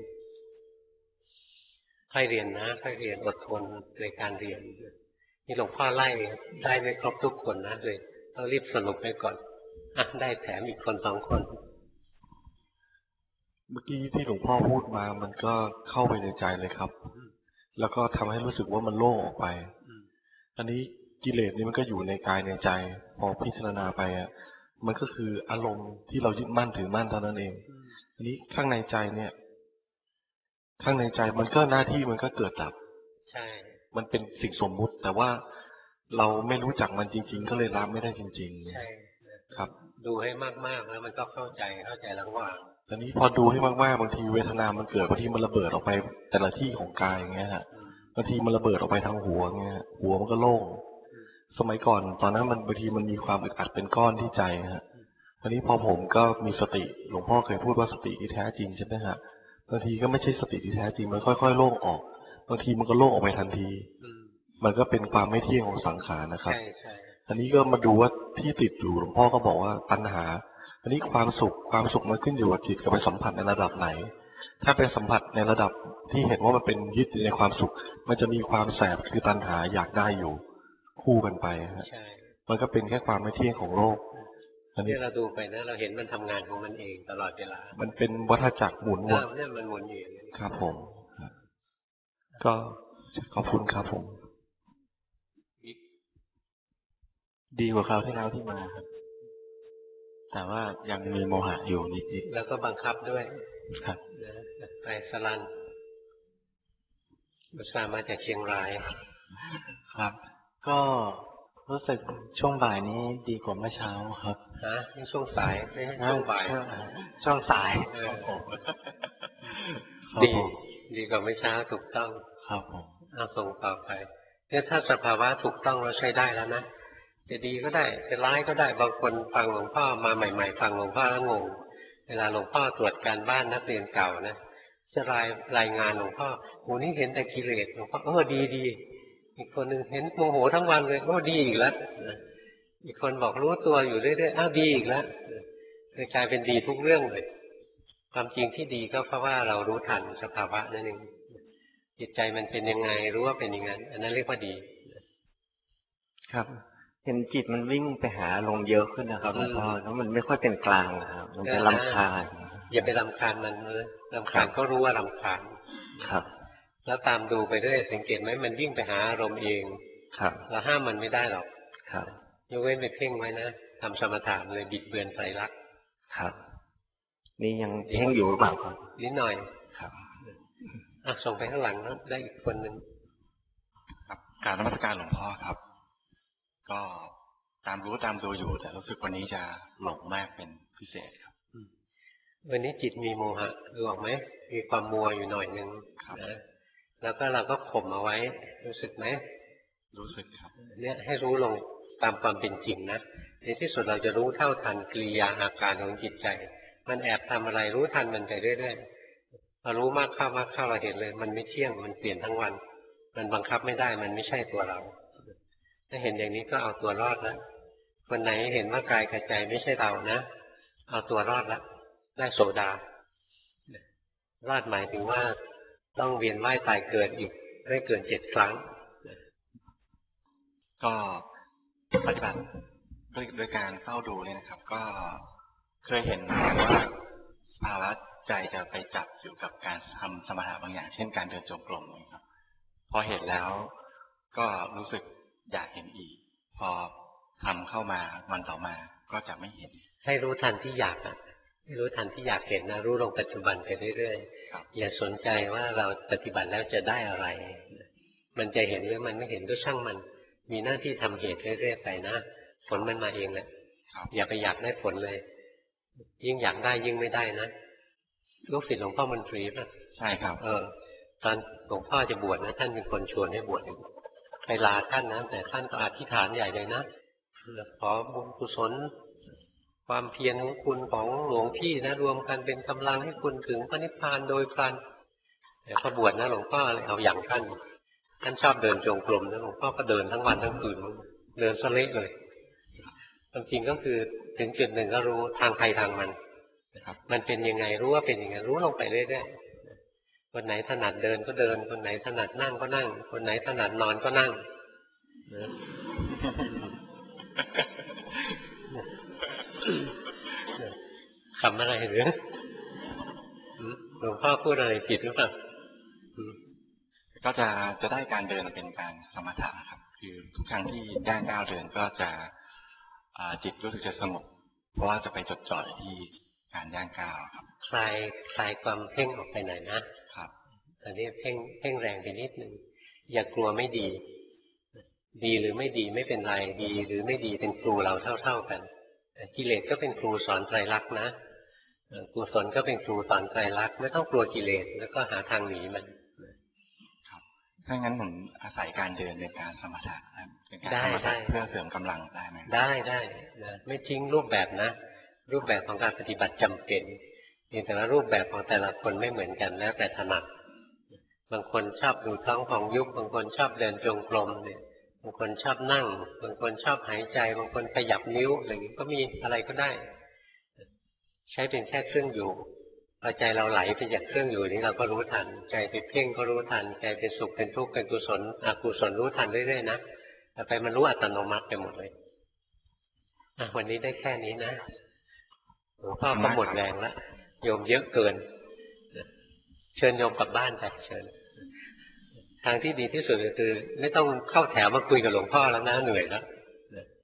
ค่อยเรียนนะค่อยเรียนอดทนในการเรียนนี่หลวงพ่อไล่ได้ไม่ครบทุกคนนะเลยต้องรีบสรุปไปก่อนอ่ะได้แถมอีกคนสองคนเมื่อกี้ที่หลวงพ่อพูดมามันก็เข้าไปในใจเลยครับแล้วก็ทำให้รู้สึกว่ามันโล่งออกไปอันนี้กิเลสนี่มันก็อยู่ในกายในใจพอพิจารณาไปอ่ะมันก็คืออารมณ์ที่เรายึดมั่นถือมั่นเท่านั้นเองอันนี้ข้างในใจเนี่ยข้างในใจมันก็หน้าที่มันก็เกิดดับใช่มันเป็นสิ่งสมมุติแต่ว่าเราไม่รู้จักมันจริงๆก็เลยรับไม่ได้จริงๆใช่ครับดูให้มากๆแล้วมันก็เข้าใจเข้าใจระหว่างตอนนี้พอดูให้มากๆบางทีเวทนามันเกิดบางทีมันระเบิดออกไปแต่ละที่ของกายอย่างเงี้ยฮะบางทีมันระเบิดออกไปทางหัวเงี้ยหัวมันก็โล่งสมัยก่อนตอนนั้นมันบางทีมันมีความอึดอัดเป็นก้อนที่ใจฮะตอนนี้พอผมก็มีสติหลวงพ่อเคยพูดว่าสติที่แท้จริงใช่ไหมฮะบางทีก็ไม่ใช่สติที่แท้จริงมันค่อยๆโล่งออกบางทีมันก็โล่งออกไปทันทีมันก็เป็นความไม่เที่ยงของสังขารนะครับอันนี้ก็มาดูว่าที่ติดอยู่หลวงพ่อก็บอกว่าปัญหาอันนี้ความสุขความสุขมันขึ้นอยู่กับจิตกับไปสัมผัสในระดับไหนถ้าเป็นสัมผัสในระดับที่เห็นว่ามันเป็นยึดในความสุขมันจะมีความแสบคือตัณหาอยากได้อยู่คู่กันไปฮะมันก็เป็นแค่ความไม่เที่ยงของโลกอันนี้เราดูไปนะเราเห็นมันทำงานของมันเองตลอดเวลามันเป็นวัฏจักรหมุนวนเนี่ยมันหมุนอยู่ครับผมก็ขอบคุณครับผมดีกว่าคราวที่แล้วที่มาครับแต่ว่ายังมีโมหะอยู่นิดๆแล้วก็บังคับด้วยครับไปสลันบุษรามาจากเชียงรายครับก็รู้สึกช่วงบ่ายนี้ดีกว่าเมื่อเช้าครับฮะนี่ช่วงสายไม่ใช่ช่วงบ่ายช่วงสายดีดีกว่าเมื่อเช้าถูกต้องครับผมเอาส่งต่อไปเนี่ยถ้าสภาวะถูกต้องเราใช้ได้แล้วนะจะดีก็ได้จะร้ายก็ได้บางคนฟังหลวงพ่อมาใหม่ๆฟังหลวงพ่อแล้วงงเวลาหลวงพ่อตรวจการบ้านนักเรียนเก่านะจะรายรายงานหลวงพ่อโหนี่เห็นแต่กิเลสหลวงพ่อเออดีดีอีกคนหนึ่งเห็นโมโหทั้งวันเลยโอ้ดีอีกแล้วอีกคนบอกรู้ตัวอยู่เรื่อยๆอ้าวดีอีกแล้วเลยกลายเป็นดีทุกเรื่องเลยความจริงที่ดีก็เพราะว่าเรารู้ทันสภาวะนั่นเองจิตใจมันเป็นยังไงรู้ว่าเป็นอย่างนั้นอันนั้นเรียกว่าดีครับเห็นจิตมันวิ่งไปหาลมเยอะขึ้นนะครับหลวงพ่อแล้วมันไม่ค่อยเป็นกลางนะครับมันจะรำคาญอย่าไปรำคาญมันเลยรำคาญก็รู้ว่ารำคาญครับแล้วตามดูไปเรื่อยสังเกตไหมมันวิ่งไปหาอารมณ์เองครับเราห้ามมันไม่ได้หรอกครับยกเว้นไปเพ่งไว้นะทำสมถะเลยบิดเบือนไตรลักษณ์ครับนี่ยังเพ่งอยู่หรือเปล่าครับนิดหน่อยครับอ่ะส่งไปข้างหลังนะได้อีกคนหนึ่งครับกราบนมัสการหลวงพ่อครับก็ตามรู้ตามดูอยู่แต่รู้สึกวันนี้จะหลงมากเป็นพิเศษครับวันนี้จิตมีโมหะรู้ออกไหมมีความมัวอยู่หน่อยนึงนะแล้วก็เราก็ข่มเอาไว้รู้สึกไหมรู้สึกครับเนี่ยให้รู้ลงตามความเป็นจริงนะในที่สุดเราจะรู้เท่าทันกิริยาอาการของจิตใจมันแอบทำอะไรรู้ทันมันไปเรื่อยๆพอรู้มากเข้ามากเข้าเราเห็นเลยมันไม่เที่ยงมันเปลี่ยนทั้งวันมันบังคับไม่ได้มันไม่ใช่ตัวเราถ้าเห็นอย่างนี้ก็เอาตัวรอดแล้วคนไหนเห็นว่ากายกับใจไม่ใช่เรานะเอาตัวรอดแล้วได้โสดารอดหมายถึงว่าต้องเวียนว่ายตายเกิดอีกไม่เกินเจ็ดครั้งก็ปฏิบัติด้วยโดยการเฝ้าดูเนี่ยนะครับก็เคยเห็นว่าภาวะใจจะไปจับอยู่กับการทำสมถะบางอย่างเช่นการเดินจงกรมนะครับพอเห็นแล้วก็รู้สึกอยากเห็นอีกพอทำเข้ามาวันต่อมาก็จะไม่เห็นให้รู้ทันที่อยากอ่ะให้รู้ทันที่อยากเห็นนะรู้ลงปัจจุบันไปเรื่อยๆอย่าสนใจว่าเราปฏิบัติแล้วจะได้อะไรมันจะเห็นหรือมันไม่เห็นก็ช่างมันมีหน้าที่ทำเหตุเรื่อยๆไปนะผลมันมาเองแหละอย่าไปอยากได้ผลเลยยิ่งอยากได้ยิ่งไม่ได้นะลูกศิษย์หลวงพ่อมนตรีป่ะใช่ครับเออตอนหลวงพ่อจะบวชนะท่านเป็นคนชวนให้บวชไปลาท่านนะแต่ท่านก็อธิษฐานใหญ่เลยนะขอบุญกุศลความเพียรของคุณของหลวงพี่นะรวมกันเป็นกำลังให้คุณถึงพระนิพพานโดยพลันแต่พอบวชนะหลวงพ่อเลยเอาอย่างท่านท่านชอบเดินจงกรมนะหลวงพ่อก็เดินทั้งวันทั้งคืนเดินสเละเลยความจริงก็คือถึงจุดหนึ่งก็รู้ทางใครทางมันมันเป็นยังไงรู้ว่าเป็นยังไงรู้ลงไปเรื่อยๆคนไหนถนัดเดินก็เดินคนไหนถนัดนั่งก็นั่งคนไหนถนัดนอนก็นั่งคำอะไรหรือหลวงพ่อพูดอะไรผิดหรือเปล่าก็จะจะได้การเดินเป็นการสมถะครับคือทุกครั้งที่ย่างก้าวเดินก็จะจิตรู้สึกจะสงบเพราะว่าจะไปจดจ่อที่การย่างก้าวครับคลายคลายความเพ่งออกไปหน่อยนะครับตอนนี้เพ่งเพ่งแรงไปนิดนึงอย่ากลัวไม่ดีดีหรือไม่ดีไม่เป็นไรดีหรือไม่ดีเป็นครูเราเท่าๆกันกิเลสก็เป็นครูสอนไตรลักษณ์นะกุศลก็เป็นครูสอนไตรลักษณ์ไม่ต้องกลัวกิเลสแล้วก็หาทางหนีมันครับถ้างั้นผมอาศัยการเดินในการสมถะเป็นการสมถะเพื่อเสริมกำลังได้ไหมได้ได้นะไม่ทิ้งรูปแบบนะรูปแบบของการปฏิบัติจำเป็นแต่ละรูปแบบของแต่ละคนไม่เหมือนกันแล้วแต่ถนัดบางคนชอบดูท้องของยุบบางคนชอบเดินจงกรมเนี่ยบางคนชอบนั่งบางคนชอบหายใจบางคนขยับนิ้วอะไรอย่างนี้ก็มีอะไรก็ได้ใช้เป็นแค่เครื่องอยู่พอใจเราไหลไปจากเครื่องอยู่นี้เราก็รู้ทันใจไปเพ่งก็รู้ทันใจเป็นสุขเป็นทุกข์เป็นกุศลอกุศลรู้ทันเรื่อยๆนะแต่ไปมันรู้อัตโนมัติไปหมดเลยวันนี้ได้แค่นี้นะหลวงพ่อก็หมดแรงแล้วโยมเยอะเกินเชิญโยมกลับบ้านไปเชิญทางที่ดีที่สุดก็คือไม่ต้องเข้าแถวมาคุยกับหลวงพ่อแล้วนะเหนื่อยแล้ว